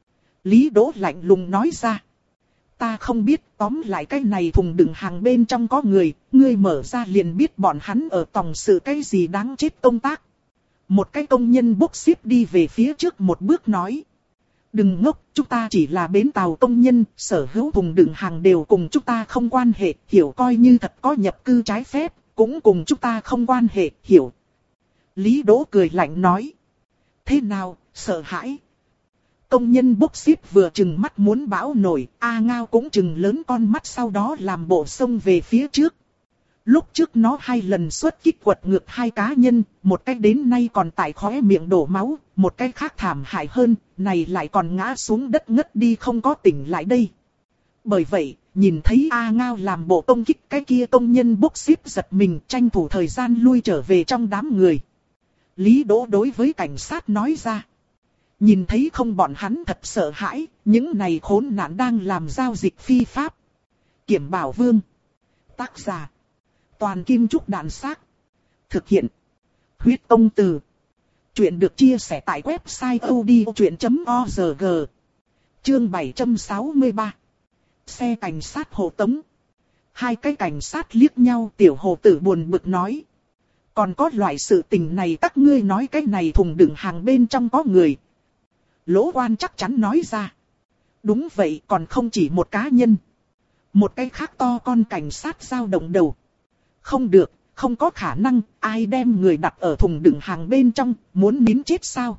Lý Đỗ lạnh lùng nói ra. Ta không biết, tóm lại cái này thùng đựng hàng bên trong có người, ngươi mở ra liền biết bọn hắn ở tòng sự cái gì đáng chết công tác. Một cái công nhân bốc xếp đi về phía trước một bước nói. Đừng ngốc, chúng ta chỉ là bến tàu công nhân, sở hữu thùng đựng hàng đều cùng chúng ta không quan hệ, hiểu, coi như thật có nhập cư trái phép, cũng cùng chúng ta không quan hệ, hiểu. Lý Đỗ cười lạnh nói. Thế nào, sợ hãi? Công nhân bốc xếp vừa chừng mắt muốn bão nổi, A Ngao cũng chừng lớn con mắt, sau đó làm bộ xông về phía trước. Lúc trước nó hai lần xuất kích quật ngược hai cá nhân, một cái đến nay còn tại khóe miệng đổ máu, một cái khác thảm hại hơn, này lại còn ngã xuống đất ngất đi không có tỉnh lại đây. Bởi vậy, nhìn thấy A Ngao làm bộ công kích cái kia công nhân bốc xếp giật mình, tranh thủ thời gian lui trở về trong đám người. Lý Đỗ đối với cảnh sát nói ra. Nhìn thấy không, bọn hắn thật sợ hãi, những này khốn nạn đang làm giao dịch phi pháp. Kiểm Bảo Vương. Tác giả. Toàn Kim Trúc Đạn Xác. Thực hiện. Huyết Công Từ. Chuyện được chia sẻ tại website odchuyện chấm org. Chương bảy trăm sáu mươi ba. Xe cảnh sát hộ tống. Hai cái cảnh sát liếc nhau, Tiểu Hồ Tử buồn bực nói. Còn có loại sự tình này các ngươi nói cái này thùng đựng hàng bên trong có người. Lỗ Quan chắc chắn nói ra. Đúng vậy, còn không chỉ một cá nhân. Một cái khác to con cảnh sát dao động đầu. Không được, không có khả năng, ai đem người đặt ở thùng đựng hàng bên trong, muốn nín chết sao?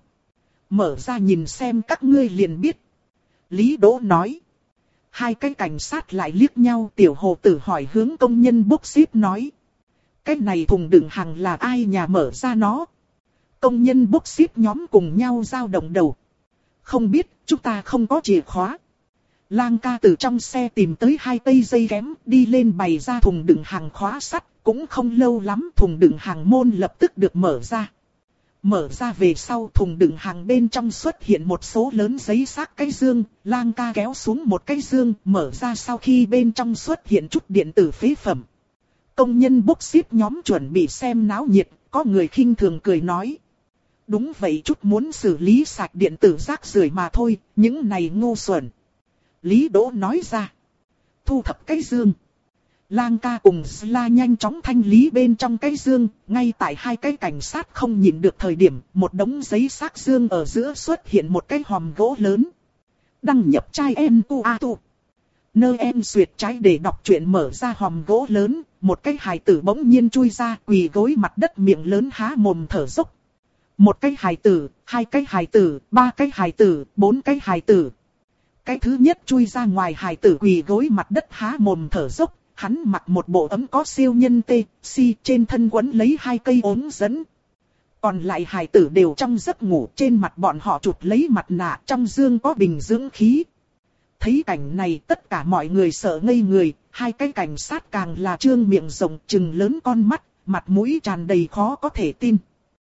Mở ra nhìn xem các ngươi liền biết. Lý Đỗ nói. Hai cái cảnh sát lại liếc nhau, Tiểu Hồ Tử hỏi hướng công nhân bốc xếp nói. Cái này thùng đựng hàng là ai nhà mở ra nó? Công nhân bốc xếp nhóm cùng nhau dao động đầu. Không biết, chúng ta không có chìa khóa. Lang ca từ trong xe tìm tới hai cây dây kém, đi lên bày ra thùng đựng hàng khóa sắt. Cũng không lâu lắm thùng đựng hàng môn lập tức được mở ra. Mở ra về sau thùng đựng hàng bên trong xuất hiện một số lớn giấy xác cái dương. Lang ca kéo xuống một cái dương, mở ra sau khi bên trong xuất hiện chút điện tử phế phẩm. Công nhân bốc xếp nhóm chuẩn bị xem náo nhiệt, có người khinh thường cười nói. Đúng vậy, chút muốn xử lý sạch điện tử rác rưởi mà thôi, những này ngu xuẩn. Lý Đỗ nói ra. Thu thập cái dương. Lang ca cùng Sla nhanh chóng thanh lý bên trong cái dương, ngay tại hai cái cảnh sát không nhìn được thời điểm, một đống giấy xác dương ở giữa xuất hiện một cái hòm gỗ lớn. Đăng nhập trai em tu a tu. Nơi em duyệt trái để đọc truyện, mở ra hòm gỗ lớn, một cái hài tử bỗng nhiên chui ra, quỳ gối mặt đất, miệng lớn há mồm thở dốc. Một cái hài tử, hai cái hài tử, ba cái hài tử, bốn cái hài tử. Cái thứ nhất chui ra ngoài hài tử quỳ gối mặt đất há mồm thở dốc. Hắn mặc một bộ ấm có siêu nhân tê, si, trên thân quấn lấy hai cây ốm dẫn. Còn lại hài tử đều trong giấc ngủ, trên mặt bọn họ chụp lấy mặt nạ, trong dương có bình dưỡng khí. Thấy cảnh này tất cả mọi người sợ ngây người, hai cái cảnh sát càng là trương miệng rộng trừng lớn con mắt, mặt mũi tràn đầy khó có thể tin.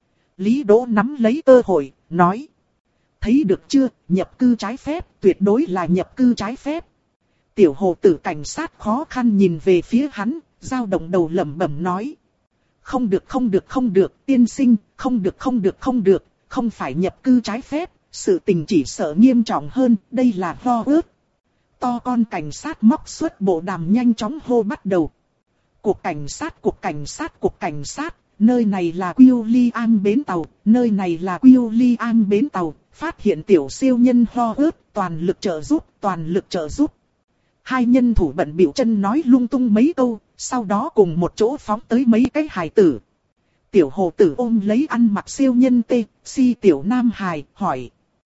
Lý Đỗ nắm lấy cơ hội, nói. Thấy được chưa, nhập cư trái phép, tuyệt đối là nhập cư trái phép. Tiểu Hồ Tử cảnh sát khó khăn nhìn về phía hắn, dao động đầu lẩm bẩm nói. Không được không được không được, tiên sinh, không được không được không được, không phải nhập cư trái phép, sự tình chỉ sợ nghiêm trọng hơn, đây là ho ướt. To con cảnh sát móc suốt bộ đàm nhanh chóng hô bắt đầu. Cục cảnh sát, cục cảnh sát, cục cảnh sát, nơi này là William bến tàu, nơi này là William bến tàu, phát hiện tiểu siêu nhân ho ướt, toàn lực trợ giúp, toàn lực trợ giúp. Hai nhân thủ bận bịu chân nói lung tung mấy câu, sau đó cùng một chỗ phóng tới mấy cái hài tử. Tiểu Hồ Tử ôm lấy ăn mặc siêu nhân tê, si tiểu nam hài, hỏi.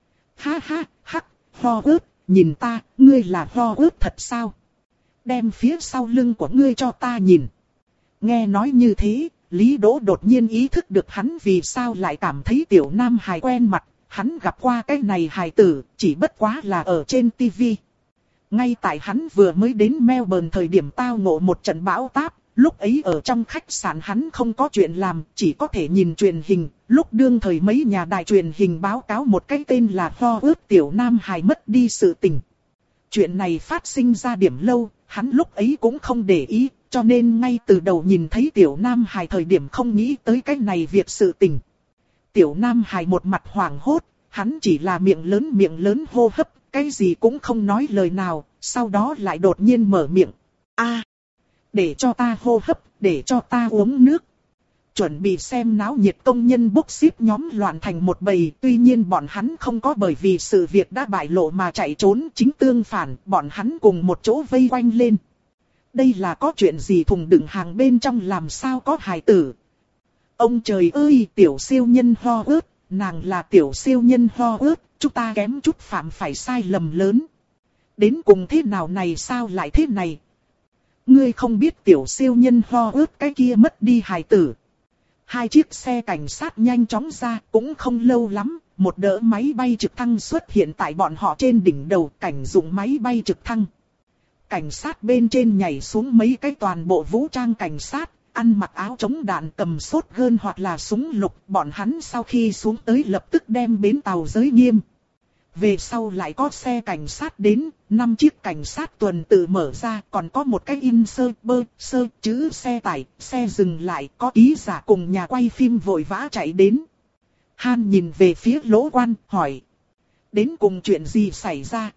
Ha ha, hắc, ho ướt, nhìn ta, ngươi là ho ướt thật sao? Đem phía sau lưng của ngươi cho ta nhìn. Nghe nói như thế, Lý Đỗ đột nhiên ý thức được hắn vì sao lại cảm thấy tiểu nam hài quen mặt. Hắn gặp qua cái này hài tử, chỉ bất quá là ở trên tivi. Ngay tại hắn vừa mới đến Melbourne thời điểm tao ngộ một trận bão táp, lúc ấy ở trong khách sạn hắn không có chuyện làm, chỉ có thể nhìn truyền hình, lúc đương thời mấy nhà đài truyền hình báo cáo một cái tên là ho ướt tiểu nam hài mất đi sự tình. Chuyện này phát sinh ra điểm lâu, hắn lúc ấy cũng không để ý, cho nên ngay từ đầu nhìn thấy tiểu Nam Hải thời điểm không nghĩ tới cái này việc sự tình. Tiểu Nam Hải một mặt hoảng hốt, hắn chỉ là miệng lớn miệng lớn hô hấp, cái gì cũng không nói lời nào, sau đó lại đột nhiên mở miệng. A, để cho ta hô hấp, để cho ta uống nước. Chuẩn bị xem náo nhiệt công nhân bốc xếp nhóm loạn thành một bầy, tuy nhiên bọn hắn không có bởi vì sự việc đã bại lộ mà chạy trốn, chính tương phản, bọn hắn cùng một chỗ vây quanh lên. Đây là có chuyện gì, thùng đựng hàng bên trong làm sao có hài tử? Ông trời ơi, tiểu siêu nhân ho ớt, nàng là tiểu siêu nhân ho ớt, chúng ta kém chút phạm phải sai lầm lớn. Đến cùng thế nào này, sao lại thế này? Ngươi không biết tiểu siêu nhân ho ớt cái kia mất đi hài tử. Hai chiếc xe cảnh sát nhanh chóng ra, cũng không lâu lắm, một đỡ máy bay trực thăng xuất hiện tại bọn họ trên đỉnh đầu, cảnh dụng máy bay trực thăng. Cảnh sát bên trên nhảy xuống mấy cái toàn bộ vũ trang cảnh sát, ăn mặc áo chống đạn, cầm sốt gơn hoặc là súng lục. Bọn hắn sau khi xuống tới lập tức đem bến tàu giới nghiêm. Về sau lại có xe cảnh sát đến, năm chiếc cảnh sát tuần tự mở ra, còn có một cái in sơ bơ sơ chữ xe tải, xe dừng lại, có ký giả cùng nhà quay phim vội vã chạy đến. Han nhìn về phía Lỗ Quan, hỏi. Đến cùng chuyện gì xảy ra?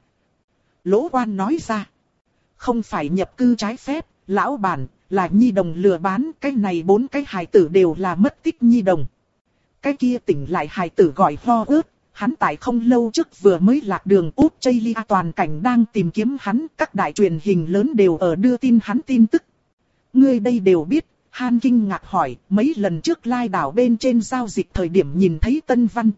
Lỗ Quan nói ra. Không phải nhập cư trái phép, lão bản, là nhi đồng lừa bán, cái này bốn cái hài tử đều là mất tích nhi đồng. Cái kia tỉnh lại hài tử gọi ho ớt. Hắn tại không lâu trước vừa mới lạc đường, Australia toàn cảnh đang tìm kiếm hắn, các đài truyền hình lớn đều ở đưa tin hắn tin tức. Ngươi đây đều biết, Han kinh ngạc hỏi, mấy lần trước lai đảo bên trên giao dịch thời điểm nhìn thấy Tân Văn.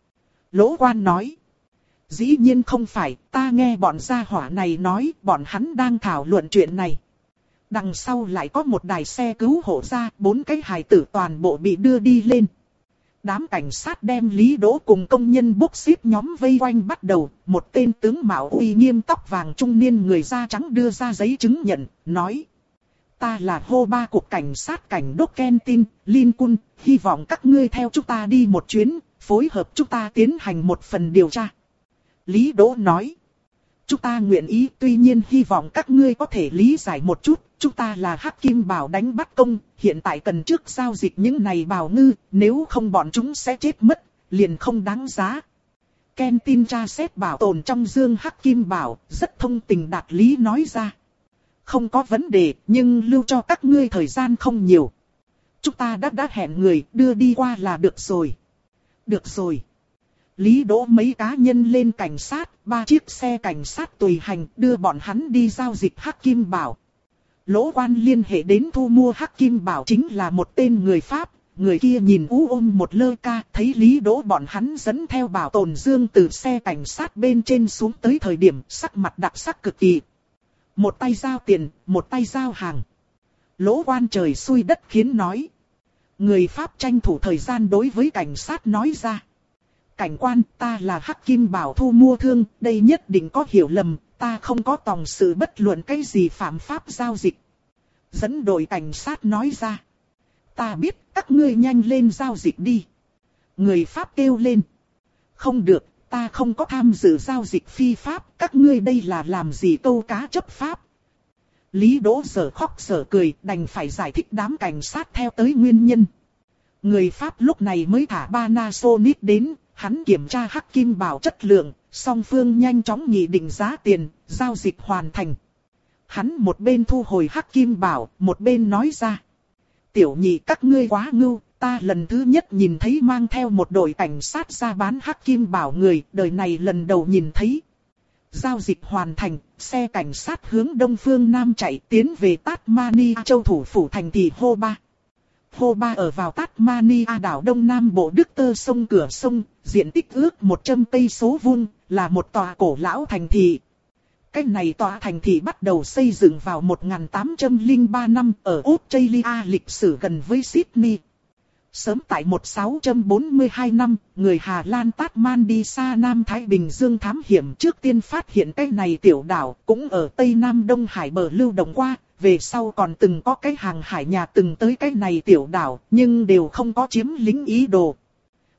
Lỗ Quan nói, dĩ nhiên không phải, ta nghe bọn gia hỏa này nói, bọn hắn đang thảo luận chuyện này. Đằng sau lại có một đài xe cứu hộ ra, bốn cái hài tử toàn bộ bị đưa đi lên. Đám cảnh sát đem Lý Đỗ cùng công nhân bốc xếp nhóm vây quanh bắt đầu, một tên tướng mạo uy nghiêm tóc vàng trung niên người da trắng đưa ra giấy chứng nhận, nói. Ta là hô ba cục cảnh sát cảnh đốc Kentin, Lincoln, hy vọng các ngươi theo chúng ta đi một chuyến, phối hợp chúng ta tiến hành một phần điều tra. Lý Đỗ nói. Chúng ta nguyện ý, tuy nhiên hy vọng các ngươi có thể lý giải một chút. Chúng ta là Hắc Kim Bảo đánh bắt công, hiện tại cần trước giao dịch những này bảo ngư, nếu không bọn chúng sẽ chết mất, liền không đáng giá. Kentin tra xét bảo tồn trong dương Hắc Kim Bảo, rất thông tình đạt lý nói ra. Không có vấn đề, nhưng lưu cho các ngươi thời gian không nhiều. Chúng ta đã đã hẹn người, đưa đi qua là được rồi. Được rồi. Lý Đỗ mấy cá nhân lên cảnh sát, ba chiếc xe cảnh sát tùy hành đưa bọn hắn đi giao dịch Hắc Kim Bảo. Lỗ Quan liên hệ đến thu mua Hắc Kim Bảo chính là một tên người Pháp, người kia nhìn ú ôm một lơ ca, thấy Lý Đỗ bọn hắn dẫn theo bảo tồn dương từ xe cảnh sát bên trên xuống tới thời điểm sắc mặt đặc sắc cực kỳ. Một tay giao tiền, một tay giao hàng. Lỗ Quan trời xui đất khiến nói. Người Pháp tranh thủ thời gian đối với cảnh sát nói ra. Cảnh quan, ta là Hắc Kim Bảo thu mua thương, đây nhất định có hiểu lầm, ta không có tòng sự bất luận cái gì phạm pháp giao dịch. Dẫn đội cảnh sát nói ra. Ta biết, các ngươi nhanh lên giao dịch đi. Người Pháp kêu lên. Không được, ta không có tham dự giao dịch phi pháp, các ngươi đây là làm gì câu cá chấp pháp. Lý Đỗ sở khóc sở cười, đành phải giải thích đám cảnh sát theo tới nguyên nhân. Người Pháp lúc này mới thả Panasonic đến. Hắn kiểm tra Hắc Kim Bảo chất lượng, song phương nhanh chóng nghị định giá tiền, giao dịch hoàn thành. Hắn một bên thu hồi Hắc Kim Bảo, một bên nói ra. Tiểu nhị các ngươi quá ngưu, ta lần thứ nhất nhìn thấy mang theo một đội cảnh sát ra bán Hắc Kim Bảo người, đời này lần đầu nhìn thấy. Giao dịch hoàn thành, xe cảnh sát hướng đông phương nam chạy tiến về Tasmania châu thủ phủ thành thị Hobart. Hobart ở vào Tasmania đảo Đông Nam Bộ Đức Tơ sông cửa sông, diện tích ước một trăm cây số vuông, là một tòa cổ lão thành thị. Cái này tòa thành thị bắt đầu xây dựng vào một nghìn tám trăm lẻ ba năm ở Australia, lịch sử gần với Sydney. Sớm tại một nghìn sáu trăm bốn mươi hai năm, người Hà Lan Tasman đi xa Nam Thái Bình Dương thám hiểm trước tiên phát hiện cái này tiểu đảo, cũng ở Tây Nam Đông Hải bờ lưu động qua. Về sau còn từng có cái hàng hải nhà từng tới cái này tiểu đảo, nhưng đều không có chiếm lĩnh ý đồ.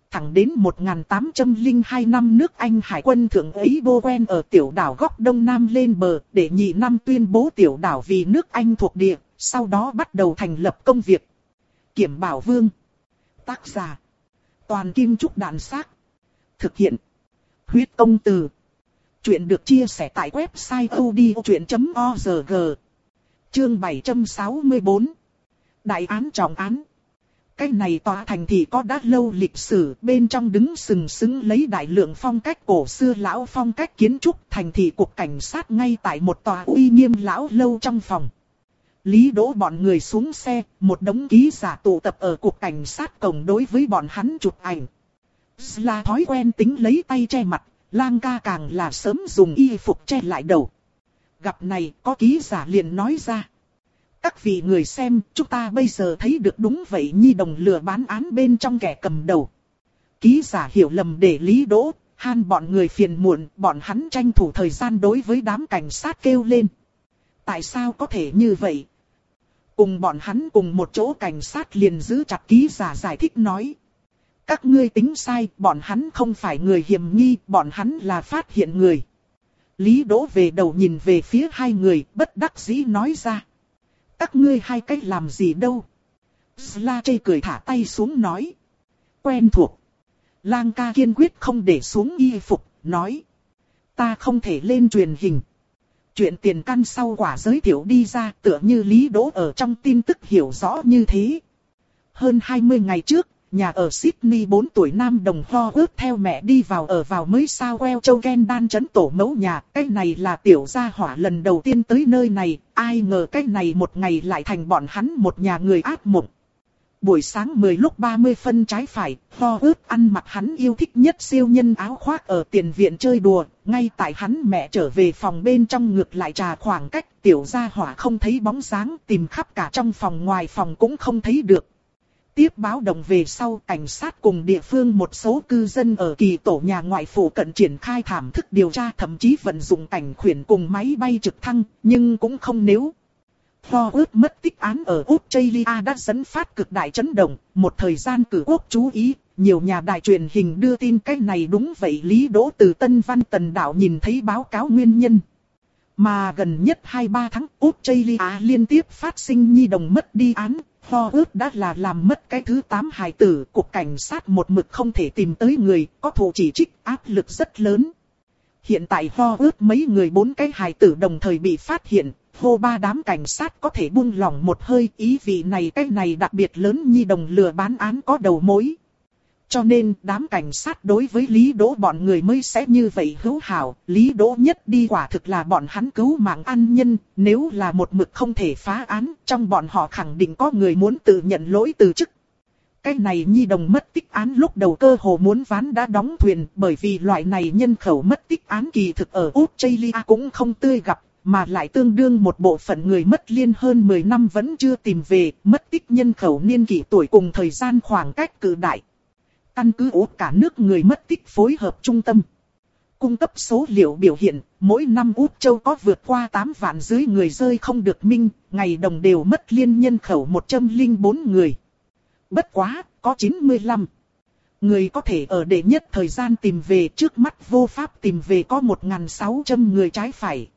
Thẳng đến một nghìn tám trăm lẻ hai năm nước Anh hải quân thượng úy Bowen ở tiểu đảo góc đông nam lên bờ, để nhị năm tuyên bố tiểu đảo vì nước Anh thuộc địa, sau đó bắt đầu thành lập công việc. Kiểm Bảo Vương. Tác giả: Toàn Kim Trúc Đàn Xác. Thực hiện: Huyết Công Từ. Chuyện được chia sẻ tại website odchuyện chấm org. Chương bảy trăm sáu mươi tư. Đại án trọng án. Cái này tòa thành thị có đã lâu lịch sử, bên trong đứng sừng sững lấy đại lượng phong cách cổ xưa lão phong cách kiến trúc. Thành thị cục cảnh sát ngay tại một tòa uy nghiêm lão lâu trong phòng. Lý Đỗ bọn người xuống xe, một đống ký giả tụ tập ở cục cảnh sát cổng đối với bọn hắn chụp ảnh. Là thói quen tính lấy tay che mặt, Lang ca càng là sớm dùng y phục che lại đầu. Gặp này có ký giả liền nói ra: các vị người xem, chúng ta bây giờ thấy được đúng vậy nhi đồng lừa bán án bên trong kẻ cầm đầu. Ký giả hiểu lầm để Lý Đỗ, Han bọn người phiền muộn, bọn hắn tranh thủ thời gian đối với đám cảnh sát kêu lên. Tại sao có thể như vậy? Cùng bọn hắn cùng một chỗ cảnh sát liền giữ chặt ký giả giải thích nói: các ngươi tính sai, bọn hắn không phải người hiểm nghi, bọn hắn là phát hiện người. Lý Đỗ về đầu nhìn về phía hai người, bất đắc dĩ nói ra: các ngươi hai cách làm gì đâu? La chê cười thả tay xuống nói: quen thuộc. Lang ca kiên quyết không để xuống y phục, nói: ta không thể lên truyền hình. Chuyện tiền căn sau quả giới thiệu đi ra, tựa như Lý Đỗ ở trong tin tức hiểu rõ như thế. Hơn hai mươi ngày trước, nhà ở Sydney bốn tuổi nam đồng ho ước theo mẹ đi vào ở vào mới sao queo châu Kendal trấn tổ mẫu nhà. Cái này là tiểu gia hỏa lần đầu tiên tới nơi này, ai ngờ cái này một ngày lại thành bọn hắn một nhà người ác mộng. Buổi sáng mười lúc ba mươi phân trái phải, ho ước ăn mặc hắn yêu thích nhất siêu nhân áo khoác ở tiền viện chơi đùa. Ngay tại hắn mẹ trở về phòng bên trong ngược lại trà khoảng cách, tiểu gia hỏa không thấy bóng dáng, tìm khắp cả trong phòng ngoài phòng cũng không thấy được. Tiếp báo động về sau, cảnh sát cùng địa phương một số cư dân ở kỳ tổ nhà ngoại phụ cận triển khai thảm thức điều tra, thậm chí vận dụng cảnh khuyển cùng máy bay trực thăng, nhưng cũng không nếu. Ho ước mất tích án ở Australia đã dẫn phát cực đại chấn động, một thời gian cử quốc chú ý, nhiều nhà đài truyền hình đưa tin cái này đúng vậy. Lý Đỗ từ Tân Văn Tần Đảo nhìn thấy báo cáo nguyên nhân. Mà gần nhất hai ba tháng, Australia liên tiếp phát sinh nhi đồng mất đi án. Ho ước đã là làm mất cái thứ tám hài tử, cục cảnh sát một mực không thể tìm tới người, có thù chỉ trích, áp lực rất lớn. Hiện tại Ho ước mấy người bốn cái hài tử đồng thời bị phát hiện, hô ba đám cảnh sát có thể buông lỏng một hơi, ý vị này cái này đặc biệt lớn nhi đồng lừa bán án có đầu mối. Cho nên đám cảnh sát đối với Lý Đỗ bọn người mới sẽ như vậy hữu hảo. Lý Đỗ nhất đi quả thực là bọn hắn cứu mạng ăn nhân. Nếu là một mực không thể phá án, trong bọn họ khẳng định có người muốn tự nhận lỗi từ chức. Cái này nhi đồng mất tích án lúc đầu cơ hồ muốn ván đã đóng thuyền, bởi vì loại này nhân khẩu mất tích án kỳ thực ở Australia cũng không tươi gặp, mà lại tương đương một bộ phận người mất liên hơn mười năm vẫn chưa tìm về. Mất tích nhân khẩu niên kỷ tuổi cùng thời gian khoảng cách cự đại. Căn cứ Úc cả nước người mất tích phối hợp trung tâm cung cấp số liệu biểu hiện, mỗi năm Úc châu có vượt qua tám vạn dưới người rơi không được minh, ngày đồng đều mất liên nhân khẩu một trăm lẻ bốn người. Bất quá, có chín mươi lăm người có thể ở đệ nhất thời gian tìm về, trước mắt vô pháp tìm về có một nghìn sáu trăm người trái phải.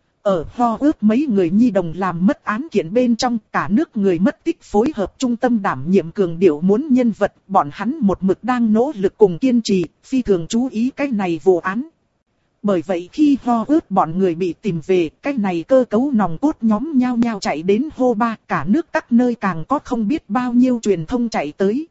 Ở Ho ước mấy người nhi đồng làm mất án kiện bên trong, cả nước người mất tích phối hợp trung tâm đảm nhiệm cường điệu muốn nhân vật, bọn hắn một mực đang nỗ lực cùng kiên trì, phi thường chú ý cái này vụ án. Bởi vậy khi Ho ước bọn người bị tìm về, cái này cơ cấu nòng cốt nhóm nhao nhao chạy đến hô ba, cả nước các nơi càng có không biết bao nhiêu truyền thông chạy tới.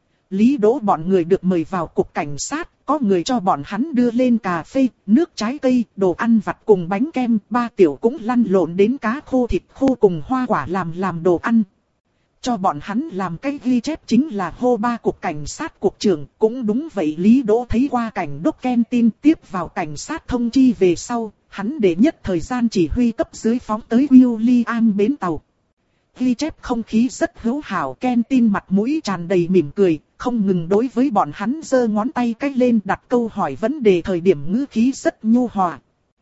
Lý Đỗ bọn người được mời vào cục cảnh sát, có người cho bọn hắn đưa lên cà phê, nước trái cây, đồ ăn vặt cùng bánh kem, ba tiểu cũng lăn lộn đến cá khô thịt khô cùng hoa quả làm làm đồ ăn. Cho bọn hắn làm cái ghi chép chính là hô ba cục cảnh sát cục trưởng, cũng đúng vậy. Lý Đỗ thấy qua cảnh đốc Kentin tiếp vào cảnh sát thông chi về sau, hắn để nhất thời gian chỉ huy cấp dưới phóng tới William bến tàu. Ghi chép không khí rất hữu hảo, Kentin mặt mũi tràn đầy mỉm cười, không ngừng đối với bọn hắn giơ ngón tay cách lên đặt câu hỏi vấn đề, thời điểm ngữ khí rất nhu hòa.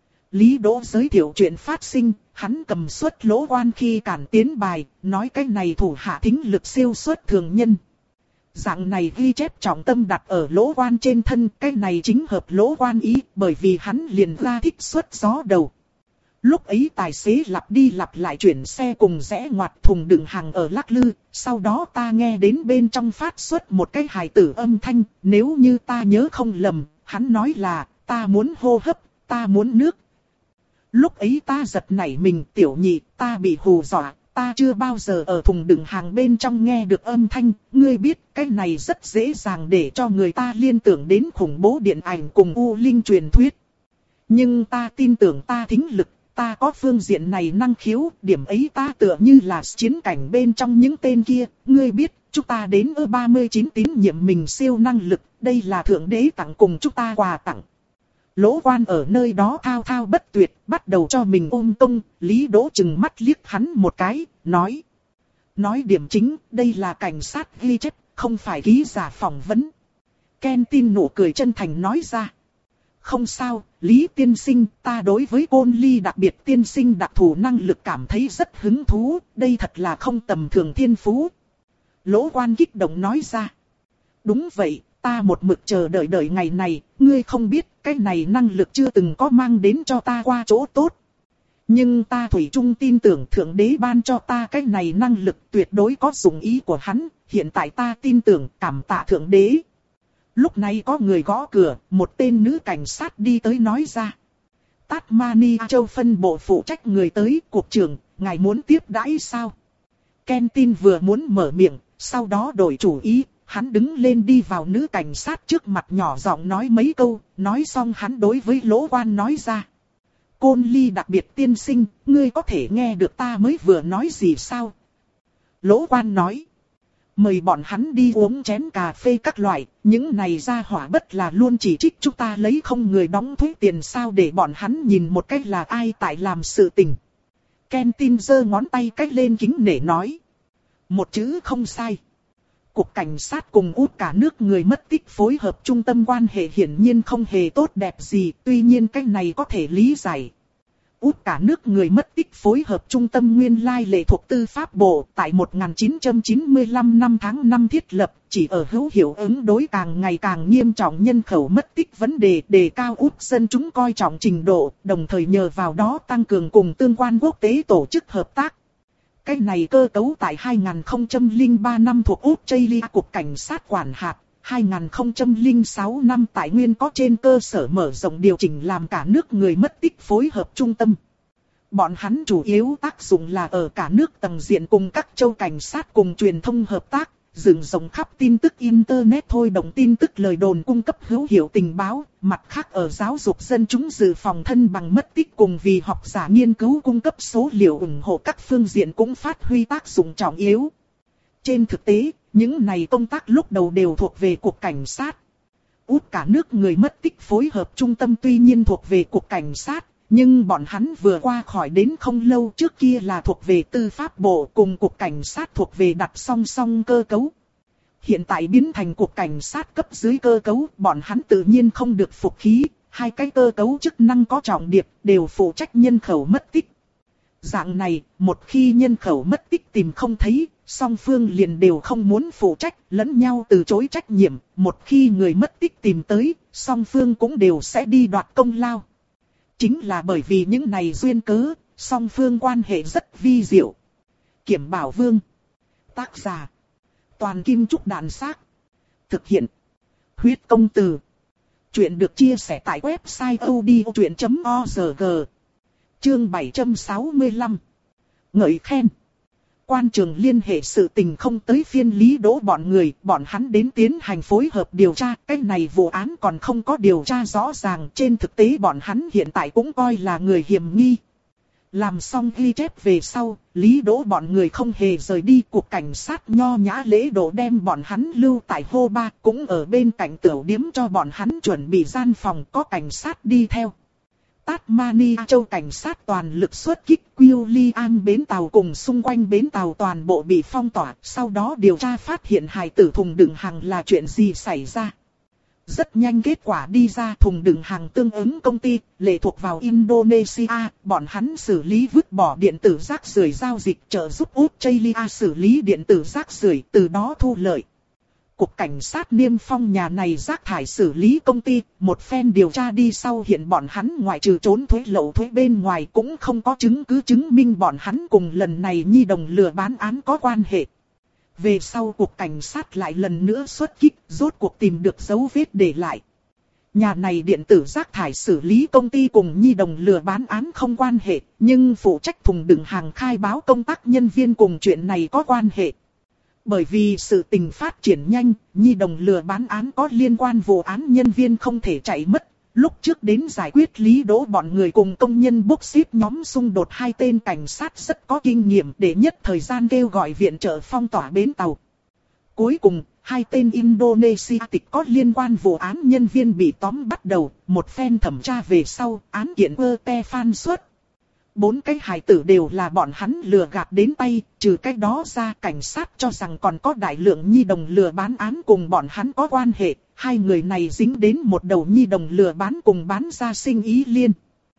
Lý Đỗ giới thiệu chuyện phát sinh, hắn cầm suất lỗ quan khi cản tiến bài, nói cái này thủ hạ thính lực siêu xuất thường nhân. Dạng này ghi chép trọng tâm đặt ở Lỗ Quan trên thân, cái này chính hợp Lỗ Quan ý, bởi vì hắn liền ra thích xuất gió đầu. Lúc ấy tài xế lặp đi lặp lại chuyển xe cùng rẽ ngoặt thùng đựng hàng ở lắc lư, sau đó ta nghe đến bên trong phát xuất một cái hài tử âm thanh, nếu như ta nhớ không lầm, hắn nói là, ta muốn hô hấp, ta muốn nước. Lúc ấy ta giật nảy mình, tiểu nhị, ta bị hù dọa, ta chưa bao giờ ở thùng đựng hàng bên trong nghe được âm thanh, ngươi biết, cái này rất dễ dàng để cho người ta liên tưởng đến khủng bố điện ảnh cùng U Linh truyền thuyết. Nhưng ta tin tưởng ta thính lực, ta có phương diện này năng khiếu, điểm ấy ta tựa như là chiến cảnh bên trong những tên kia, ngươi biết, chúng ta đến ơ ba mươi chín tín nhiệm mình siêu năng lực, đây là Thượng Đế tặng cùng chúng ta quà tặng. Lỗ Quan ở nơi đó thao thao bất tuyệt, bắt đầu cho mình ôm công, Lý Đỗ chừng mắt liếc hắn một cái, nói. Nói điểm chính, đây là cảnh sát ghi chép, không phải ký giả phỏng vấn. Ken tin nụ cười chân thành nói ra. Không sao, Lý tiên sinh, ta đối với Côn Ly đặc biệt tiên sinh đặc thù năng lực cảm thấy rất hứng thú, đây thật là không tầm thường thiên phú. Lỗ Quan kích động nói ra. Đúng vậy, ta một mực chờ đợi đợi ngày này, ngươi không biết, cái này năng lực chưa từng có mang đến cho ta qua chỗ tốt. Nhưng ta thủy chung tin tưởng Thượng Đế ban cho ta cái này năng lực tuyệt đối có dụng ý của hắn, hiện tại ta tin tưởng cảm tạ Thượng Đế. Lúc này có người gõ cửa, một tên nữ cảnh sát đi tới nói ra. Tasmania châu phân bộ phụ trách người tới, cục trưởng, ngài muốn tiếp đãi sao? Kentin vừa muốn mở miệng, sau đó đổi chủ ý, hắn đứng lên đi vào nữ cảnh sát trước mặt nhỏ giọng nói mấy câu, nói xong hắn đối với Lỗ Quan nói ra. Côn Ly đặc biệt tiên sinh, ngươi có thể nghe được ta mới vừa nói gì sao? Lỗ Quan nói. Mời bọn hắn đi uống chén cà phê các loại, những này ra hỏa bất là luôn chỉ trích chúng ta lấy không người đóng thuế tiền sao để bọn hắn nhìn một cách là ai tại làm sự tình. Kentin giơ ngón tay cách lên kính nể nói. Một chữ không sai. Cục cảnh sát cùng út cả nước người mất tích phối hợp trung tâm quan hệ hiển nhiên không hề tốt đẹp gì, tuy nhiên cách này có thể lý giải. Út cả nước người mất tích phối hợp trung tâm nguyên lai lệ thuộc tư pháp bộ tại một nghìn chín trăm chín mươi lăm năm tháng năm thiết lập, chỉ ở hữu hiệu ứng đối càng ngày càng nghiêm trọng nhân khẩu mất tích vấn đề đề cao út dân chúng coi trọng trình độ, đồng thời nhờ vào đó tăng cường cùng tương quan quốc tế tổ chức hợp tác. Cái này cơ cấu tại hai nghìn không trăm lẻ ba năm thuộc Australia Cục Cảnh sát quản hạt, hai nghìn không trăm lẻ sáu năm tại nguyên có trên cơ sở mở rộng điều chỉnh làm cả nước người mất tích phối hợp trung tâm. Bọn hắn chủ yếu tác dụng là ở cả nước tầng diện cùng các châu cảnh sát cùng truyền thông hợp tác, dựng rộng khắp tin tức Internet thôi động tin tức lời đồn cung cấp hữu hiệu tình báo, mặt khác ở giáo dục dân chúng dự phòng thân bằng mất tích cùng vì học giả nghiên cứu cung cấp số liệu ủng hộ các phương diện cũng phát huy tác dụng trọng yếu. Trên thực tế, những này công tác lúc đầu đều thuộc về Cục Cảnh sát. Út cả nước người mất tích phối hợp trung tâm tuy nhiên thuộc về Cục Cảnh sát, nhưng bọn hắn vừa qua khỏi đến không lâu trước kia là thuộc về tư pháp bộ cùng Cục Cảnh sát thuộc về đặt song song cơ cấu. Hiện tại biến thành Cục Cảnh sát cấp dưới cơ cấu, bọn hắn tự nhiên không được phục khí, hai cái cơ cấu chức năng có trọng điệp đều phụ trách nhân khẩu mất tích. Dạng này, một khi nhân khẩu mất tích tìm không thấy, song phương liền đều không muốn phụ trách, lẫn nhau từ chối trách nhiệm, một khi người mất tích tìm tới, song phương cũng đều sẽ đi đoạt công lao. Chính là bởi vì những này duyên cớ, song phương quan hệ rất vi diệu. Kiểm Bảo Vương. Tác giả. Toàn Kim Trúc Đàn Xác. Thực hiện. Huyết Công Từ. Chuyện được chia sẻ tại website odchuyện chấm org. Chương bảy trăm sáu mươi lăm. Ngợi khen. Quan trường liên hệ sự tình không tới phiên Lý Đỗ bọn người, bọn hắn đến tiến hành phối hợp điều tra, cái này vụ án còn không có điều tra rõ ràng, trên thực tế bọn hắn hiện tại cũng coi là người hiểm nghi. Làm xong ghi chép về sau, Lý Đỗ bọn người không hề rời đi, Cục Cảnh sát nho nhã lễ độ đem bọn hắn lưu tại hô ba, cũng ở bên cạnh tiểu điếm cho bọn hắn chuẩn bị gian phòng có cảnh sát đi theo. Tasmania châu cảnh sát toàn lực xuất kích Quillian bến tàu cùng xung quanh bến tàu toàn bộ bị phong tỏa, sau đó điều tra phát hiện hài tử thùng đựng hàng là chuyện gì xảy ra. Rất nhanh kết quả đi ra, thùng đựng hàng tương ứng công ty, lệ thuộc vào Indonesia, bọn hắn xử lý vứt bỏ điện tử rác rưởi giao dịch trợ giúp Australia xử lý điện tử rác rưởi từ đó thu lợi. cục cảnh sát niêm phong nhà này rác thải xử lý công ty, một phen điều tra đi sau hiện bọn hắn ngoại trừ trốn thuế lậu thuế bên ngoài cũng không có chứng cứ chứng minh bọn hắn cùng lần này nhi đồng lừa bán án có quan hệ. Về sau cục cảnh sát lại lần nữa xuất kích, rốt cuộc tìm được dấu vết để lại. Nhà này điện tử rác thải xử lý công ty cùng nhi đồng lừa bán án không quan hệ, nhưng phụ trách thùng đựng hàng khai báo công tác nhân viên cùng chuyện này có quan hệ. Bởi vì sự tình phát triển nhanh, nhi đồng lừa bán án có liên quan vụ án nhân viên không thể chạy mất. Lúc trước đến giải quyết Lý Đỗ bọn người cùng công nhân bốc xếp nhóm xung đột hai tên cảnh sát rất có kinh nghiệm để nhất thời gian kêu gọi viện trợ phong tỏa bến tàu. Cuối cùng, hai tên Indonesia tịch có liên quan vụ án nhân viên bị tóm bắt đầu, một phen thẩm tra về sau, án kiện ơ te phan xuất. Bốn cái hài tử đều là bọn hắn lừa gạt đến tay, trừ cái đó ra cảnh sát cho rằng còn có đại lượng nhi đồng lừa bán án cùng bọn hắn có quan hệ, hai người này dính đến một đầu nhi đồng lừa bán cùng bán ra sinh ý liên.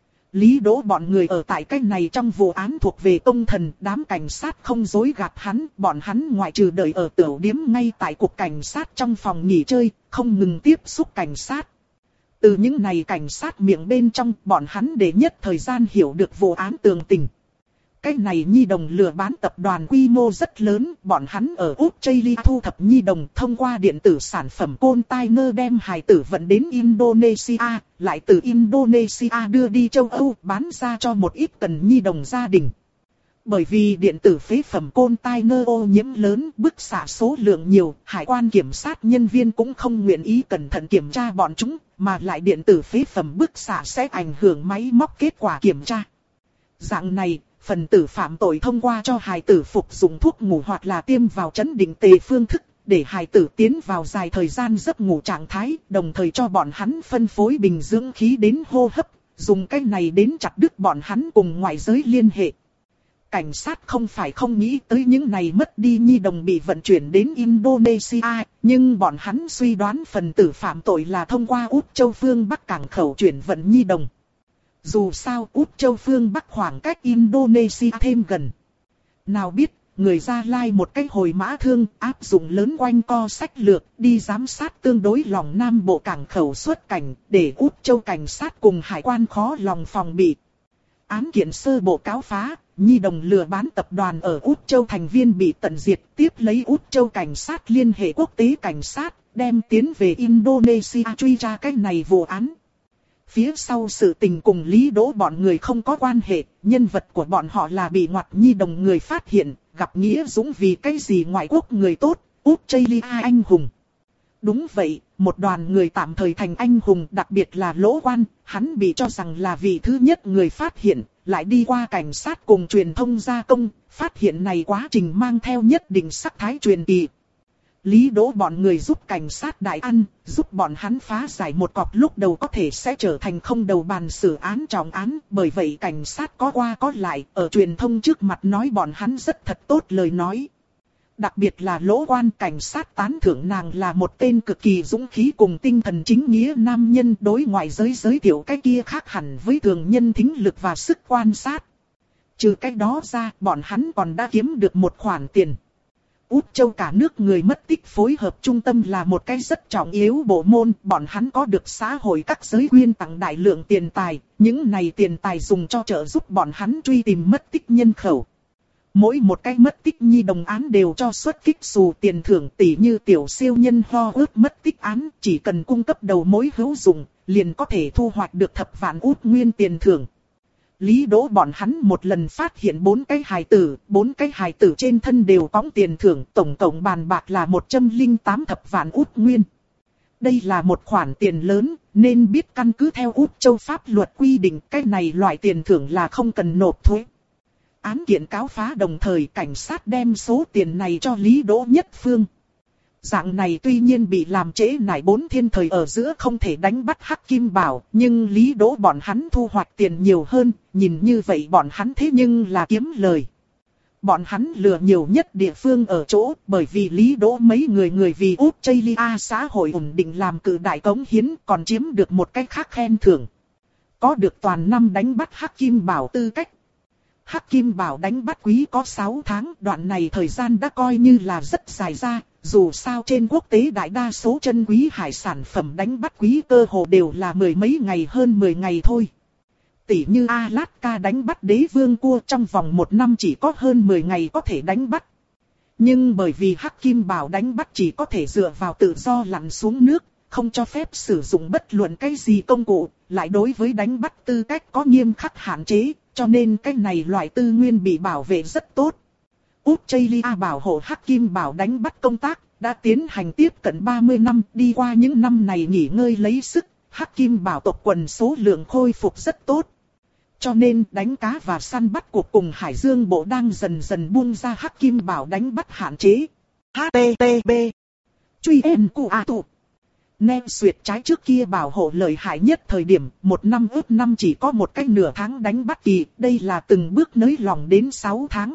Lý Đỗ bọn người ở tại cái này trong vụ án thuộc về công thần, đám cảnh sát không dối gạt hắn, bọn hắn ngoại trừ đợi ở tiểu điếm ngay tại cục cảnh sát trong phòng nghỉ chơi, không ngừng tiếp xúc cảnh sát. Từ những này cảnh sát miệng bên trong, bọn hắn để nhất thời gian hiểu được vụ án tường tình. Cái này nhi đồng lừa bán tập đoàn quy mô rất lớn, bọn hắn ở Australia thu thập nhi đồng thông qua điện tử sản phẩm container đem hài tử vận đến Indonesia, lại từ Indonesia đưa đi châu Âu bán ra cho một ít cần nhi đồng gia đình. Bởi vì điện tử phế phẩm container ô nhiễm lớn, bức xạ số lượng nhiều, hải quan kiểm sát nhân viên cũng không nguyện ý cẩn thận kiểm tra bọn chúng, mà lại điện tử phế phẩm bức xạ sẽ ảnh hưởng máy móc kết quả kiểm tra. Dạng này, phần tử phạm tội thông qua cho hài tử phục dụng thuốc ngủ hoặc là tiêm vào trấn định tề phương thức, để hài tử tiến vào dài thời gian giấc ngủ trạng thái, đồng thời cho bọn hắn phân phối bình dưỡng khí đến hô hấp, dùng cách này đến chặt đứt bọn hắn cùng ngoại giới liên hệ. Cảnh sát không phải không nghĩ tới những này mất đi nhi đồng bị vận chuyển đến Indonesia, nhưng bọn hắn suy đoán phần tử phạm tội là thông qua Úc Châu phương Bắc cảng khẩu chuyển vận nhi đồng. Dù sao Úc Châu phương Bắc khoảng cách Indonesia thêm gần. Nào biết, người Gia Lai một cách hồi mã thương áp dụng lớn quanh co sách lược đi giám sát tương đối lòng Nam Bộ cảng khẩu xuất cảnh, để Úc Châu cảnh sát cùng hải quan khó lòng phòng bị. Án kiện sơ bộ cáo phá, nhi đồng lừa bán tập đoàn ở Úc Châu thành viên bị tận diệt, tiếp lấy Úc Châu cảnh sát liên hệ quốc tế cảnh sát, đem tiến về Indonesia truy tra cái này vụ án. Phía sau sự tình cùng Lý Đỗ bọn người không có quan hệ, nhân vật của bọn họ là bị ngoặt nhi đồng người phát hiện, gặp Nghĩa Dũng vì cái gì ngoại quốc người tốt, Australia anh hùng. Đúng vậy, một đoàn người tạm thời thành anh hùng, đặc biệt là Lỗ Quan, hắn bị cho rằng là vị thứ nhất người phát hiện, lại đi qua cảnh sát cùng truyền thông gia công, phát hiện này quá trình mang theo nhất định sắc thái truyền kỳ. Lý Đỗ bọn người giúp cảnh sát đại ăn, giúp bọn hắn phá giải một cọc lúc đầu có thể sẽ trở thành không đầu bàn xử án trọng án, bởi vậy cảnh sát có qua có lại, ở truyền thông trước mặt nói bọn hắn rất thật tốt lời nói. Đặc biệt là Lỗ Quan, cảnh sát tán thưởng nàng là một tên cực kỳ dũng khí cùng tinh thần chính nghĩa nam nhân, đối ngoại giới giới thiệu cái kia khác hẳn với thường nhân thính lực và sức quan sát. Trừ cái đó ra, bọn hắn còn đã kiếm được một khoản tiền. Úc Châu cả nước người mất tích phối hợp trung tâm là một cái rất trọng yếu bộ môn, bọn hắn có được xã hội các giới quyên tặng đại lượng tiền tài, những này tiền tài dùng cho trợ giúp bọn hắn truy tìm mất tích nhân khẩu. Mỗi một cái mất tích nhi đồng án đều cho xuất kích xù tiền thưởng, tỷ như tiểu siêu nhân ho ước mất tích án, chỉ cần cung cấp đầu mối hữu dụng, liền có thể thu hoạch được thập vạn út nguyên tiền thưởng. Lý Đỗ bọn hắn một lần phát hiện bốn cái hài tử, bốn cái hài tử trên thân đều cõng tiền thưởng, tổng cộng bàn bạc là một trăm lẻ tám thập vạn út nguyên. Đây là một khoản tiền lớn, nên biết căn cứ theo Úc Châu pháp luật quy định, cái này loại tiền thưởng là không cần nộp thuế. Án kiện cáo phá đồng thời cảnh sát đem số tiền này cho Lý Đỗ Nhất Phương. Dạng này tuy nhiên bị làm trễ nải bốn thiên thời ở giữa không thể đánh bắt Hắc Kim Bảo, nhưng Lý Đỗ bọn hắn thu hoạch tiền nhiều hơn, nhìn như vậy bọn hắn thế nhưng là kiếm lời. Bọn hắn lừa nhiều nhất địa phương ở chỗ, bởi vì Lý Đỗ mấy người người vì Australia xã hội ổn định làm cự đại cống hiến, còn chiếm được một cách khác khen thưởng. Có được toàn năm đánh bắt Hắc Kim Bảo tư cách. Hắc Kim Bảo đánh bắt quý có sáu tháng, đoạn này thời gian đã coi như là rất dài ra, Dù sao trên quốc tế đại đa số chân quý hải sản phẩm đánh bắt quý cơ hồ đều là mười mấy ngày hơn mười ngày thôi. Tỷ như Alaska đánh bắt đế vương cua trong vòng một năm chỉ có hơn mười ngày có thể đánh bắt. Nhưng bởi vì Hắc Kim Bảo đánh bắt chỉ có thể dựa vào tự do lặn xuống nước, không cho phép sử dụng bất luận cái gì công cụ, lại đối với đánh bắt tư cách có nghiêm khắc hạn chế, cho nên cái này loại tư nguyên bị bảo vệ rất tốt. Australia bảo hộ Hắc Kim Bảo đánh bắt công tác đã tiến hành tiếp cận ba mươi năm, đi qua những năm này nghỉ ngơi lấy sức, Hắc Kim Bảo tộc quần số lượng khôi phục rất tốt. Cho nên đánh cá và săn bắt cuộc cùng Hải Dương Bộ đang dần dần buông ra Hắc Kim Bảo đánh bắt hạn chế. hát tê tê pê Truy en cu a tụ Nem Xuyệt trái trước kia bảo hộ lợi hại nhất thời điểm, một năm ước năm chỉ có một cách nửa tháng đánh bắt kỳ, đây là từng bước nới lỏng đến sáu tháng.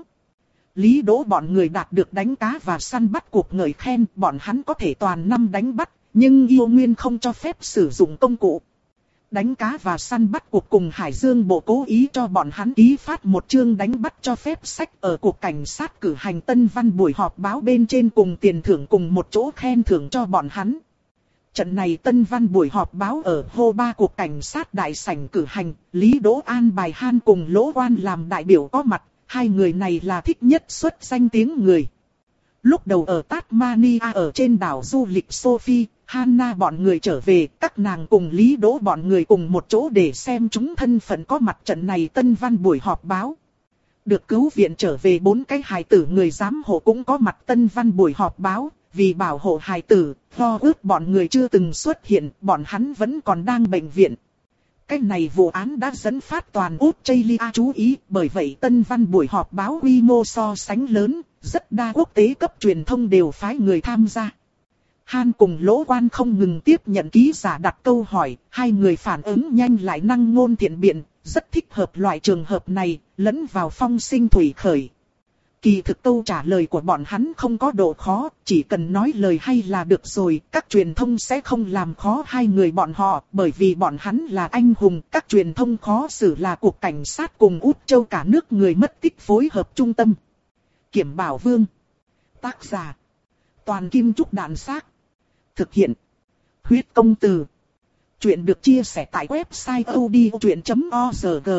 Lý Đỗ bọn người đạt được đánh cá và săn bắt cuộc ngợi khen, bọn hắn có thể toàn năm đánh bắt, nhưng yêu nguyên không cho phép sử dụng công cụ. Đánh cá và săn bắt cuộc cùng Hải Dương Bộ cố ý cho bọn hắn ký phát một chương đánh bắt cho phép sách ở cuộc cảnh sát cử hành tân văn buổi họp báo bên trên cùng tiền thưởng cùng một chỗ khen thưởng cho bọn hắn. Trận này tân văn buổi họp báo ở hô ba cuộc cảnh sát đại sảnh cử hành, Lý Đỗ an bài Han cùng Lỗ Quan làm đại biểu có mặt, hai người này là thích nhất xuất danh tiếng người. Lúc đầu ở Tasmania ở trên đảo du lịch Sophie, Hannah bọn người trở về, các nàng cùng Lý Đỗ bọn người cùng một chỗ để xem chúng thân phận có mặt trận này tân văn buổi họp báo. Được cứu viện trở về bốn cái hài tử người giám hộ cũng có mặt tân văn buổi họp báo, vì bảo hộ hài tử, lo ước bọn người chưa từng xuất hiện, bọn hắn vẫn còn đang bệnh viện. Cái này vụ án đã dẫn phát toàn Australia chú ý, bởi vậy tân văn buổi họp báo quy mô so sánh lớn, rất đa quốc tế cấp truyền thông đều phái người tham gia. Han cùng Lỗ Quan không ngừng tiếp nhận ký giả đặt câu hỏi, hai người phản ứng nhanh lại năng ngôn thiện biện, rất thích hợp loại trường hợp này, lẫn vào phong sinh thủy khởi. Kỳ thực câu trả lời của bọn hắn không có độ khó, chỉ cần nói lời hay là được rồi, các truyền thông sẽ không làm khó hai người bọn họ, bởi vì bọn hắn là anh hùng, các truyền thông khó xử là cuộc cảnh sát cùng Út Châu cả nước người mất tích phối hợp trung tâm. Kiểm Bảo Vương. Tác giả. Toàn Kim Trúc Đạn Xác. Thực hiện. Huyết Công Từ. Chuyện được chia sẻ tại website audiochuyện chấm org.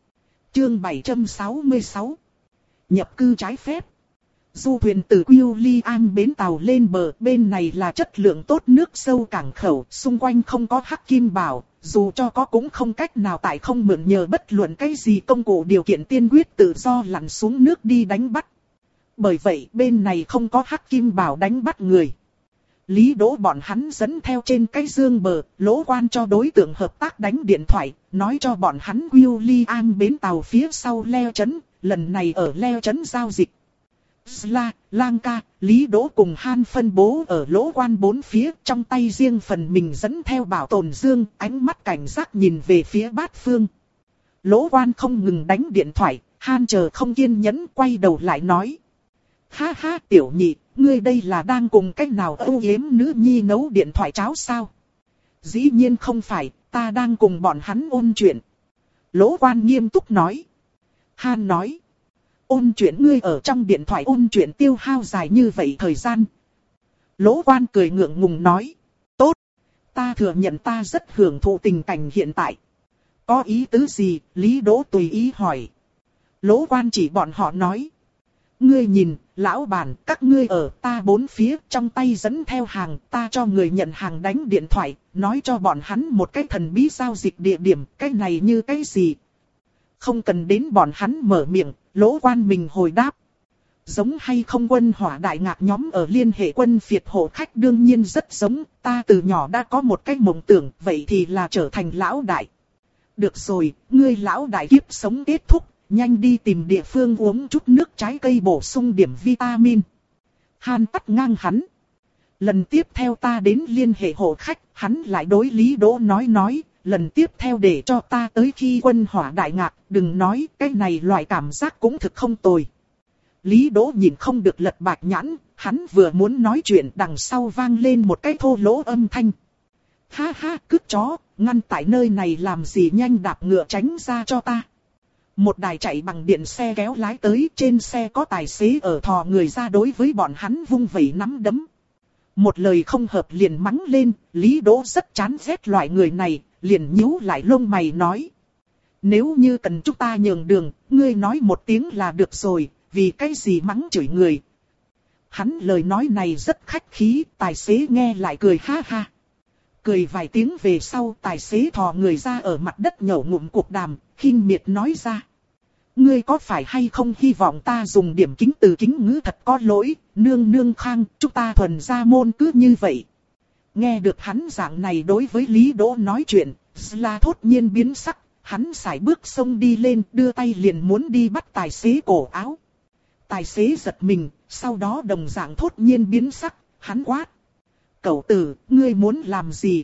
Chương bảy trăm sáu mươi sáu. Nhập cư trái phép. Du thuyền từ William bến tàu lên bờ, bên này là chất lượng tốt nước sâu cảng khẩu, xung quanh không có Hắc Kim Bảo, dù cho có cũng không cách nào tại không mượn nhờ bất luận cái gì công cụ điều kiện tiên quyết tự do lặn xuống nước đi đánh bắt. Bởi vậy bên này không có Hắc Kim Bảo đánh bắt người. Lý Đỗ bọn hắn dẫn theo trên cái dương bờ, Lỗ Quan cho đối tượng hợp tác đánh điện thoại, nói cho bọn hắn William bến tàu phía sau Leo Trấn, lần này ở Leo Trấn giao dịch. Sla, Lanka, Lý Đỗ cùng Han phân bố ở Lỗ Quan bốn phía, trong tay riêng phần mình dẫn theo bảo tồn dương, ánh mắt cảnh giác nhìn về phía bát phương. Lỗ Quan không ngừng đánh điện thoại, Han chờ không kiên nhẫn quay đầu lại nói. Ha ha tiểu nhị, ngươi đây là đang cùng cách nào âu yếm nữ nhi nấu điện thoại cháo sao? Dĩ nhiên không phải, ta đang cùng bọn hắn ôn chuyện. Lỗ Quan nghiêm túc nói. Han nói. Ôn chuyện ngươi ở trong điện thoại ôn chuyện tiêu hao dài như vậy thời gian. Lỗ Quan cười ngượng ngùng nói. Tốt, ta thừa nhận ta rất hưởng thụ tình cảnh hiện tại. Có ý tứ gì? Lý Đỗ tùy ý hỏi. Lỗ Quan chỉ bọn họ nói. Ngươi nhìn, lão bản, các ngươi ở ta bốn phía trong tay dẫn theo hàng, ta cho người nhận hàng đánh điện thoại, nói cho bọn hắn một cái thần bí giao dịch địa điểm, cái này như cái gì. Không cần đến bọn hắn mở miệng, Lỗ Quan mình hồi đáp. Giống hay không quân hỏa đại ngạc nhóm ở liên hệ quân phiệt hộ khách đương nhiên rất giống, ta từ nhỏ đã có một cái mộng tưởng, vậy thì là trở thành lão đại. Được rồi, ngươi lão đại kiếp sống kết thúc. Nhanh đi tìm địa phương uống chút nước trái cây bổ sung điểm vitamin. Han cắt ngang hắn. Lần tiếp theo ta đến liên hệ hộ khách, hắn lại đối Lý Đỗ nói nói, lần tiếp theo để cho ta tới khi quân hỏa đại ngạc, đừng nói, cái này loại cảm giác cũng thực không tồi. Lý Đỗ nhìn không được lật bạch nhãn, hắn vừa muốn nói chuyện đằng sau vang lên một cái thô lỗ âm thanh. Ha ha, cướp chó, ngăn tại nơi này làm gì nhanh đạp ngựa tránh ra cho ta. Một đài chạy bằng điện xe kéo lái tới, trên xe có tài xế ở thò người ra đối với bọn hắn vung vẩy nắm đấm. Một lời không hợp liền mắng lên, Lý Đỗ rất chán ghét loại người này, liền nhíu lại lông mày nói. Nếu như cần chúng ta nhường đường, ngươi nói một tiếng là được rồi, vì cái gì mắng chửi người. Hắn lời nói này rất khách khí, tài xế nghe lại cười ha ha. Cười vài tiếng về sau, tài xế thò người ra ở mặt đất nhổ ngụm cuộc đàm, khinh miệt nói ra. Ngươi có phải hay không hy vọng ta dùng điểm kính từ kính ngữ thật có lỗi, nương nương khang, chúng ta thuần gia môn cứ như vậy. Nghe được hắn dạng này đối với Lý Đỗ nói chuyện, Sla thốt nhiên biến sắc, hắn sải bước xông đi lên, đưa tay liền muốn đi bắt tài xế cổ áo. Tài xế giật mình, sau đó đồng dạng thốt nhiên biến sắc, hắn quát. Cậu tử, ngươi muốn làm gì?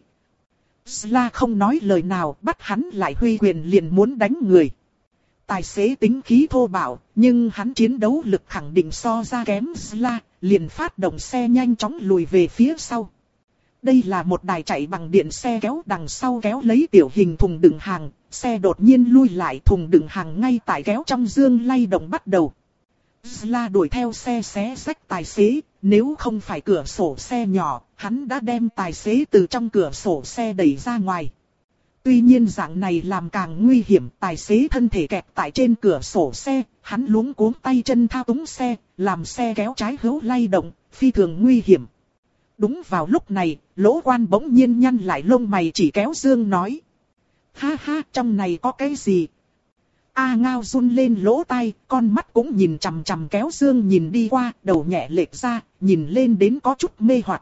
Sla không nói lời nào, bắt hắn lại huy quyền liền muốn đánh người. Tài xế tính khí thô bạo, nhưng hắn chiến đấu lực khẳng định so ra kém Sla, liền phát động xe nhanh chóng lùi về phía sau. Đây là một đài chạy bằng điện xe kéo, đằng sau kéo lấy tiểu hình thùng đựng hàng, xe đột nhiên lui lại, thùng đựng hàng ngay tại kéo trong dương lay động bắt đầu. Sla đuổi theo xe xé xách tài xế, nếu không phải cửa sổ xe nhỏ, hắn đã đem tài xế từ trong cửa sổ xe đẩy ra ngoài. Tuy nhiên dạng này làm càng nguy hiểm, tài xế thân thể kẹt tại trên cửa sổ xe, hắn luống cuống tay chân thao túng xe, làm xe kéo trái hữu lay động, phi thường nguy hiểm. Đúng vào lúc này, Lỗ Quan bỗng nhiên nhăn lại lông mày chỉ kéo dương nói. Ha ha, trong này có cái gì? A Ngao run lên lỗ tai, con mắt cũng nhìn chằm chằm kéo dương nhìn đi qua, đầu nhẹ lệch ra, nhìn lên đến có chút mê hoặc.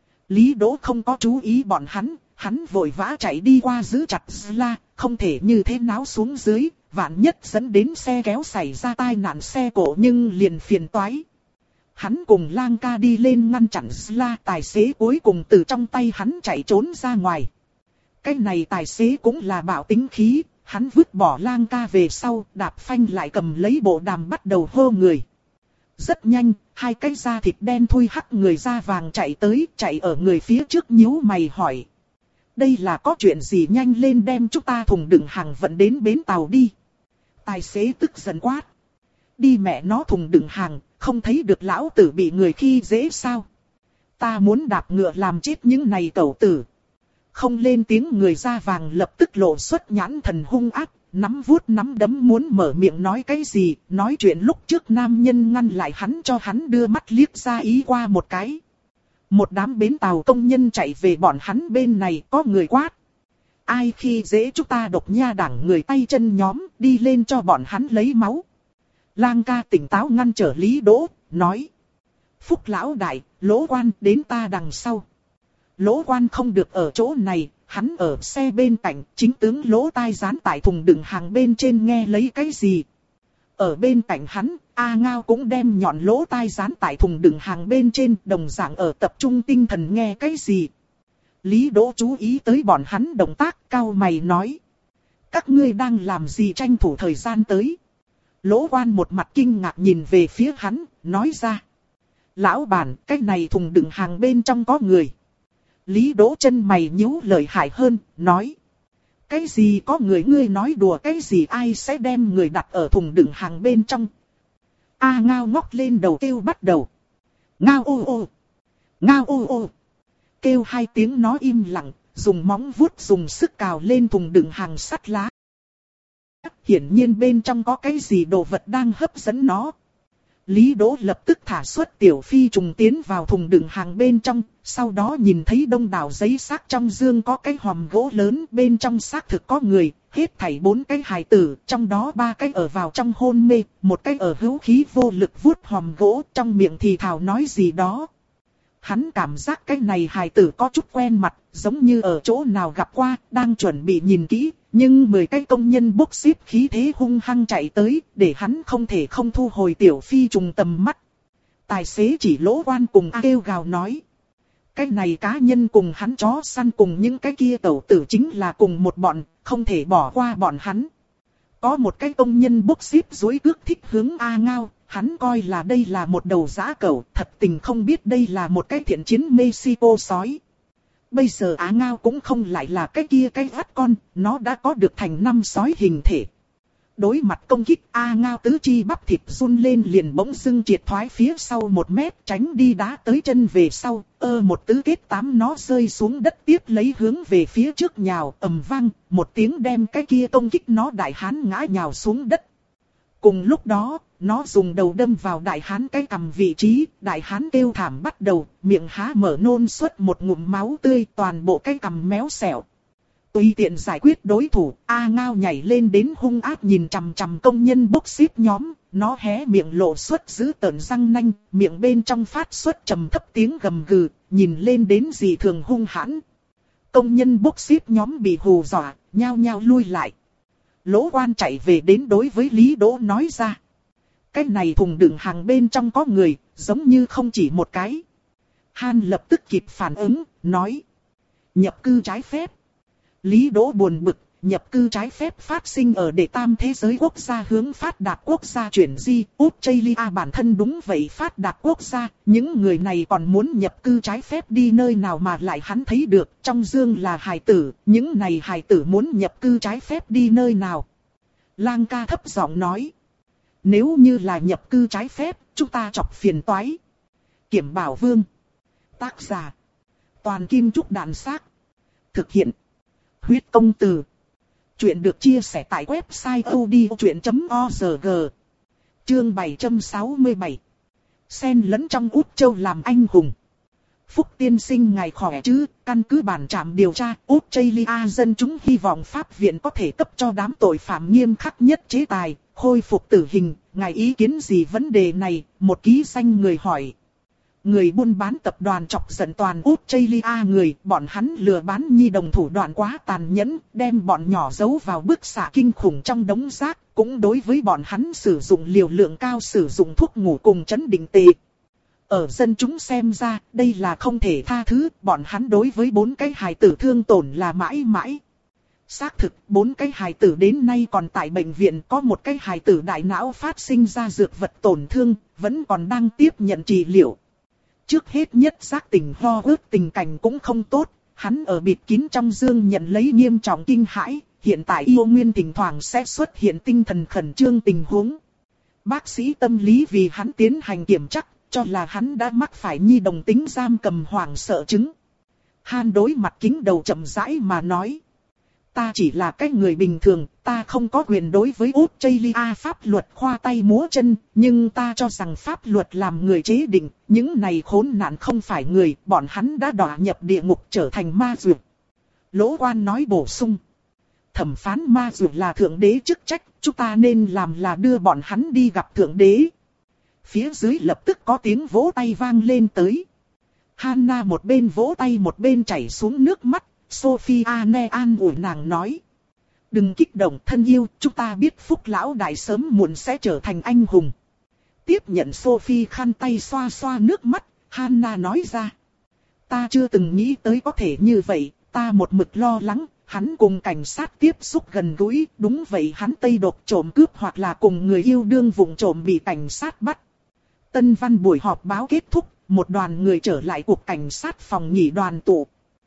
Lý Đỗ không có chú ý bọn hắn, hắn vội vã chạy đi qua giữ chặt Sla, không thể như thế náo xuống dưới, vạn nhất dẫn đến xe kéo xảy ra tai nạn xe cộ nhưng liền phiền toái. Hắn cùng Lang Ca đi lên ngăn chặn Sla, tài xế cuối cùng từ trong tay hắn chạy trốn ra ngoài. Cái này tài xế cũng là bạo tính khí, hắn vứt bỏ Lang Ca về sau, đạp phanh lại cầm lấy bộ đàm bắt đầu hô người. Rất nhanh, hai cái da thịt đen thui hắc người da vàng chạy tới, chạy ở người phía trước nhíu mày hỏi. Đây là có chuyện gì, nhanh lên đem chúng ta thùng đựng hàng vận đến bến tàu đi. Tài xế tức giận quát. Đi mẹ nó thùng đựng hàng, không thấy được lão tử bị người khi dễ sao? Ta muốn đạp ngựa làm chết những này cẩu tử. Không lên tiếng người da vàng lập tức lộ xuất nhãn thần hung ác, nắm vuốt nắm đấm muốn mở miệng nói cái gì, nói chuyện lúc trước nam nhân ngăn lại hắn cho hắn đưa mắt liếc ra ý qua một cái. Một đám bến tàu công nhân chạy về bọn hắn bên này, có người quát. Ai khi dễ chúng ta độc nha đảng người tay chân nhóm, đi lên cho bọn hắn lấy máu. Lang Ca tỉnh táo ngăn trở Lý Đỗ, nói. Phúc lão đại, Lỗ Quan đến ta đằng sau. Lỗ Quan không được ở chỗ này, hắn ở xe bên cạnh, chính tướng lỗ tai dán tại thùng đựng hàng bên trên nghe lấy cái gì. Ở bên cạnh hắn, A Ngao cũng đem nhọn lỗ tai dán tại thùng đựng hàng bên trên, đồng dạng ở tập trung tinh thần nghe cái gì. Lý Đỗ chú ý tới bọn hắn động tác, cau mày nói. Các ngươi đang làm gì, tranh thủ thời gian tới. Lỗ Quan một mặt kinh ngạc nhìn về phía hắn, nói ra. Lão bản, cái này thùng đựng hàng bên trong có người. Lý Đỗ chân mày nhíu lợi hại hơn, nói. Cái gì có người, ngươi nói đùa cái gì, ai sẽ đem người đặt ở thùng đựng hàng bên trong. A Ngao ngóc lên đầu kêu bắt đầu. Ngao ô ô. Ngao ô ô. Kêu hai tiếng nó im lặng, dùng móng vuốt dùng sức cào lên thùng đựng hàng sắt lá. Hiển nhiên bên trong có cái gì đồ vật đang hấp dẫn nó. Lý Đỗ lập tức thả xuất tiểu phi trùng tiến vào thùng đựng hàng bên trong, sau đó nhìn thấy đông đảo giấy xác trong dương có cái hòm gỗ lớn, bên trong xác thực có người, hết thảy bốn cái hài tử, trong đó ba cái ở vào trong hôn mê, một cái ở hữu khí vô lực vuốt hòm gỗ, trong miệng thì thào nói gì đó. Hắn cảm giác cái này hài tử có chút quen mặt, giống như ở chỗ nào gặp qua, đang chuẩn bị nhìn kỹ. Nhưng mười cái công nhân bốc xếp khí thế hung hăng chạy tới, để hắn không thể không thu hồi tiểu phi trùng tầm mắt. Tài xế chỉ Lỗ Quan cùng A kêu gào nói. Cái này cá nhân cùng hắn chó săn cùng những cái kia tẩu tử chính là cùng một bọn, không thể bỏ qua bọn hắn. Có một cái công nhân bốc xếp dối cước thích hướng A Ngao, hắn coi là đây là một đầu dã cẩu, thật tình không biết đây là một cái thiện chiến Mexico sói. Bây giờ Á Ngao cũng không lại là cái kia cái vắt con, nó đã có được thành năm sói hình thể. đối mặt công kích, A Ngao tứ chi bắp thịt run lên liền bỗng dưng triệt thoái phía sau một mét, tránh đi đá tới chân về sau, ơ một tứ kết tám nó rơi xuống đất tiếp lấy hướng về phía trước nhào, ầm vang, một tiếng đem cái kia công kích nó đại hán ngã nhào xuống đất. Cùng lúc đó, nó dùng đầu đâm vào đại hán cái cằm vị trí, đại hán kêu thảm bắt đầu, miệng há mở nôn xuất một ngụm máu tươi, toàn bộ cái cằm méo xẹo. Tùy tiện giải quyết đối thủ, A Ngao nhảy lên đến hung ác nhìn chằm chằm công nhân bốc xếp nhóm, nó hé miệng lộ xuất giữ tợn răng nanh, miệng bên trong phát xuất trầm thấp tiếng gầm gừ, nhìn lên đến dị thường hung hãn. Công nhân bốc xếp nhóm bị hù dọa, nhao nhao lui lại. Lỗ Quan chạy về đến đối với Lý Đỗ nói ra. Cái này thùng đựng hàng bên trong có người, giống như không chỉ một cái. Han lập tức kịp phản ứng, nói. Nhập cư trái phép. Lý Đỗ buồn bực, nhập cư trái phép phát sinh ở đệ tam thế giới quốc gia hướng phát đạt quốc gia chuyển di, Australia bản thân đúng vậy phát đạt quốc gia, những người này còn muốn nhập cư trái phép đi nơi nào mà lại hắn thấy được, trong dương là hài tử, những này hài tử muốn nhập cư trái phép đi nơi nào. Lang ca thấp giọng nói, nếu như là nhập cư trái phép, chúng ta chọc phiền toái. Kiểm Bảo Vương. Tác giả. Toàn Kim Trúc Đàn Xác. Thực hiện. Huyết Công Từ. Chuyện được chia sẻ tại website odchuyện chấm org. Chương bảy trăm sáu mươi bảy. Xen lẫn trong Út Châu làm anh hùng. Phúc tiên sinh ngài khỏe chứ, căn cứ bản trạm điều tra, Australia dân chúng hy vọng pháp viện có thể cấp cho đám tội phạm nghiêm khắc nhất chế tài, khôi phục tử hình, ngài ý kiến gì vấn đề này, một ký danh người hỏi. Người buôn bán tập đoàn chọc giận toàn Australia người, bọn hắn lừa bán nhi đồng thủ đoạn quá tàn nhẫn, đem bọn nhỏ giấu vào bức xạ kinh khủng trong đống rác, cũng đối với bọn hắn sử dụng liều lượng cao sử dụng thuốc ngủ cùng chấn định tệ. Ở dân chúng xem ra, đây là không thể tha thứ, bọn hắn đối với bốn cái hài tử thương tổn là mãi mãi. Xác thực, bốn cái hài tử đến nay còn tại bệnh viện, có một cái hài tử đại não phát sinh ra dược vật tổn thương, vẫn còn đang tiếp nhận trị liệu. Trước hết nhất giác tỉnh ho ướt tình cảnh cũng không tốt, hắn ở bịt kín trong dương nhận lấy nghiêm trọng kinh hãi, hiện tại yêu nguyên thỉnh thoảng sẽ xuất hiện tinh thần khẩn trương tình huống. Bác sĩ tâm lý vì hắn tiến hành kiểm tra, cho là hắn đã mắc phải nhi đồng tính giam cầm hoảng sợ chứng. Han đối mặt kính đầu chậm rãi mà nói. Ta chỉ là cái người bình thường, ta không có quyền đối với Australia pháp luật khoa tay múa chân, nhưng ta cho rằng pháp luật làm người chế định, những này khốn nạn không phải người, bọn hắn đã đọa nhập địa ngục trở thành ma dược. Lỗ Quan nói bổ sung. Thẩm phán ma dược là thượng đế chức trách, chúng ta nên làm là đưa bọn hắn đi gặp thượng đế. Phía dưới lập tức có tiếng vỗ tay vang lên tới. Hana một bên vỗ tay một bên chảy xuống nước mắt. Sophia ne an ủi nàng nói. Đừng kích động thân yêu, chúng ta biết Phúc lão đại sớm muộn sẽ trở thành anh hùng. Tiếp nhận Sophie khăn tay xoa xoa nước mắt, Hana nói ra. Ta chưa từng nghĩ tới có thể như vậy, ta một mực lo lắng, hắn cùng cảnh sát tiếp xúc gần gũi, đúng vậy hắn tây độc trộm cướp hoặc là cùng người yêu đương vụng trộm bị cảnh sát bắt. Tân văn buổi họp báo kết thúc, một đoàn người trở lại cục cảnh sát phòng nghỉ đoàn tụ.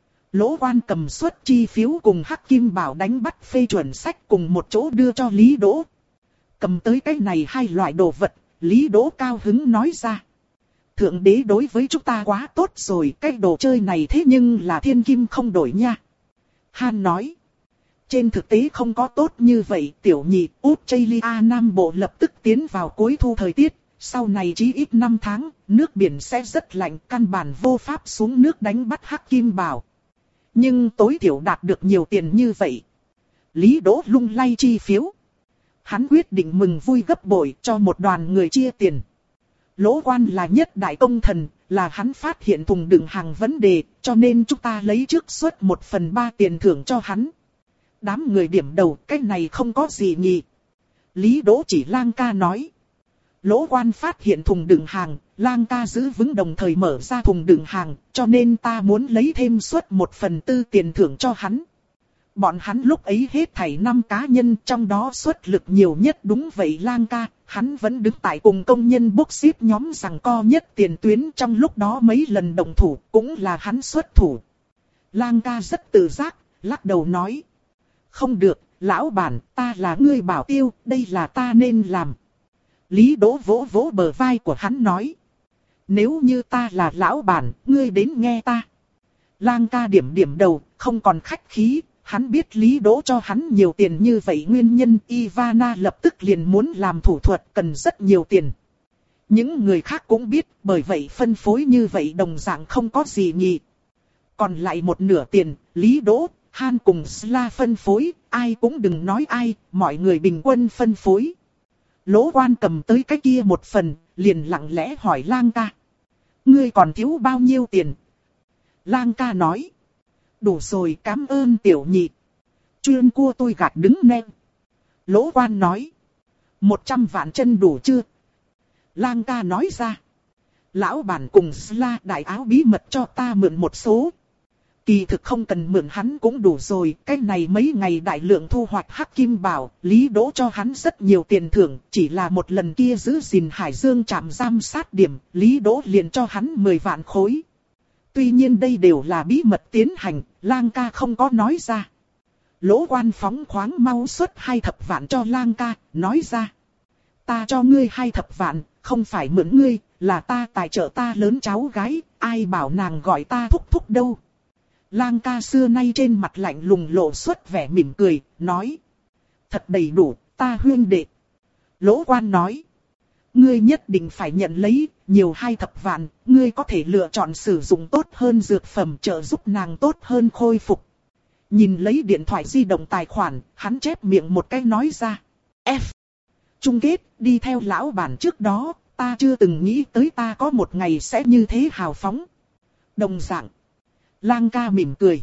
Lỗ Quan cầm suất chi phiếu cùng Hắc Kim Bảo đánh bắt phê chuẩn sách cùng một chỗ đưa cho Lý Đỗ. Cầm tới cái này hai loại đồ vật, Lý Đỗ cao hứng nói ra. Thượng đế đối với chúng ta quá tốt rồi, cái đồ chơi này thế nhưng là thiên kim không đổi nha. Han nói. Trên thực tế không có tốt như vậy, tiểu nhị, Australia Nam Bộ lập tức tiến vào cuối thu thời tiết. Sau này chí ít năm tháng, nước biển sẽ rất lạnh, căn bản vô pháp xuống nước đánh bắt Hắc Kim Bảo. Nhưng tối thiểu đạt được nhiều tiền như vậy. Lý Đỗ lung lay chi phiếu. Hắn quyết định mừng vui gấp bội cho một đoàn người chia tiền. Lỗ Quan là nhất đại công thần, là hắn phát hiện thùng đựng hàng vấn đề, cho nên chúng ta lấy trước suất một phần ba tiền thưởng cho hắn. Đám người điểm đầu, cái này không có gì nhỉ. Lý Đỗ chỉ Lang ca nói. Lỗ Quan phát hiện thùng đựng hàng, Lang ca giữ vững đồng thời mở ra thùng đựng hàng, cho nên ta muốn lấy thêm suất một phần tư tiền thưởng cho hắn. Bọn hắn lúc ấy hết thảy năm cá nhân, trong đó suất lực nhiều nhất đúng vậy Lang ca, hắn vẫn đứng tại cùng công nhân bốc xếp nhóm rằng co nhất tiền tuyến trong lúc đó mấy lần đồng thủ, cũng là hắn xuất thủ. Lang ca rất tự giác, lắc đầu nói. Không được, lão bản, ta là ngươi bảo tiêu, đây là ta nên làm. Lý Đỗ vỗ vỗ bờ vai của hắn nói. Nếu như ta là lão bản, ngươi đến nghe ta. Lang ca điểm điểm đầu, không còn khách khí, hắn biết Lý Đỗ cho hắn nhiều tiền như vậy nguyên nhân. Ivana lập tức liền muốn làm thủ thuật, cần rất nhiều tiền. Những người khác cũng biết, bởi vậy phân phối như vậy đồng dạng không có gì nhỉ. Còn lại một nửa tiền, Lý Đỗ, Han cùng Sla phân phối, ai cũng đừng nói ai, mọi người bình quân phân phối. Lỗ Quan cầm tới cái kia một phần, liền lặng lẽ hỏi Lang ca. Ngươi còn thiếu bao nhiêu tiền? Lang ca nói. Đủ rồi, cảm ơn tiểu nhị. Chuyên cua tôi gạt đứng nem. Lỗ Quan nói. Một trăm vạn chân đủ chưa? Lang ca nói ra. Lão bản cùng Sla đại áo bí mật cho ta mượn một số. Kỳ thực không cần mượn hắn cũng đủ rồi, cái này mấy ngày đại lượng thu hoạch hắc kim bảo, Lý Đỗ cho hắn rất nhiều tiền thưởng, chỉ là một lần kia giữ gìn Hải Dương trạm giam sát điểm, Lý Đỗ liền cho hắn mười vạn khối. Tuy nhiên đây đều là bí mật tiến hành, Lang ca không có nói ra. Lỗ Quan phóng khoáng mau xuất hai thập vạn cho Lang ca, nói ra. Ta cho ngươi hai thập vạn, không phải mượn ngươi, là ta tài trợ ta lớn cháu gái, ai bảo nàng gọi ta thúc thúc đâu. Lang ca xưa nay trên mặt lạnh lùng lộ xuất vẻ mỉm cười, nói. Thật đầy đủ, ta huyên đệ. Lỗ Quan nói. Ngươi nhất định phải nhận lấy, nhiều hai thập vạn, ngươi có thể lựa chọn sử dụng tốt hơn dược phẩm trợ giúp nàng tốt hơn khôi phục. Nhìn lấy điện thoại di động tài khoản, hắn chép miệng một cái nói ra. F. Chung kết, đi theo lão bản trước đó, ta chưa từng nghĩ tới ta có một ngày sẽ như thế hào phóng. Đồng dạng. Lang ca mỉm cười.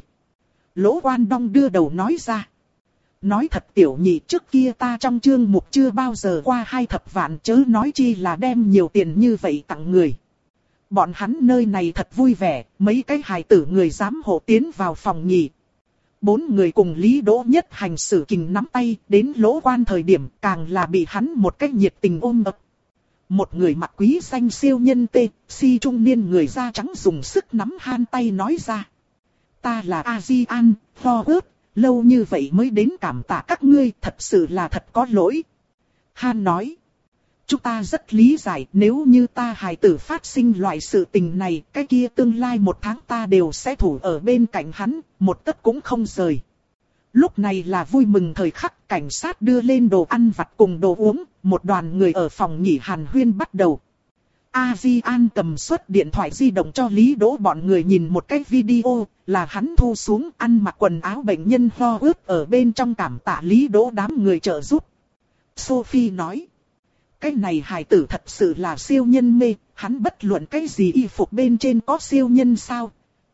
Lỗ Quan đong đưa đầu nói ra. Nói thật tiểu nhị, trước kia ta trong chương mục chưa bao giờ qua hai thập vạn, chớ nói chi là đem nhiều tiền như vậy tặng người. Bọn hắn nơi này thật vui vẻ, mấy cái hài tử người dám hộ tiến vào phòng nhị. Bốn người cùng Lý Đỗ nhất hành xử kình nắm tay, đến Lỗ Quan thời điểm càng là bị hắn một cách nhiệt tình ôm ấp. Một người mặc quý xanh siêu nhân tê, si trung niên người da trắng dùng sức nắm Han tay nói ra. Ta là A-di-an, Forward, lâu như vậy mới đến cảm tạ các ngươi, thật sự là thật có lỗi. Han nói. Chúng ta rất lý giải, nếu như ta hài tử phát sinh loại sự tình này, cái kia tương lai một tháng ta đều sẽ thủ ở bên cạnh hắn, một tấc cũng không rời. Lúc này là vui mừng thời khắc, cảnh sát đưa lên đồ ăn vặt cùng đồ uống, một đoàn người ở phòng nghỉ hàn huyên bắt đầu. A-di-an cầm suất điện thoại di động cho Lý Đỗ bọn người nhìn một cái video, là hắn thu xuống ăn mặc quần áo bệnh nhân ho ướt ở bên trong cảm tạ Lý Đỗ đám người trợ giúp. Sophie nói, cái này hài tử thật sự là siêu nhân mê, hắn bất luận cái gì y phục bên trên có siêu nhân sao.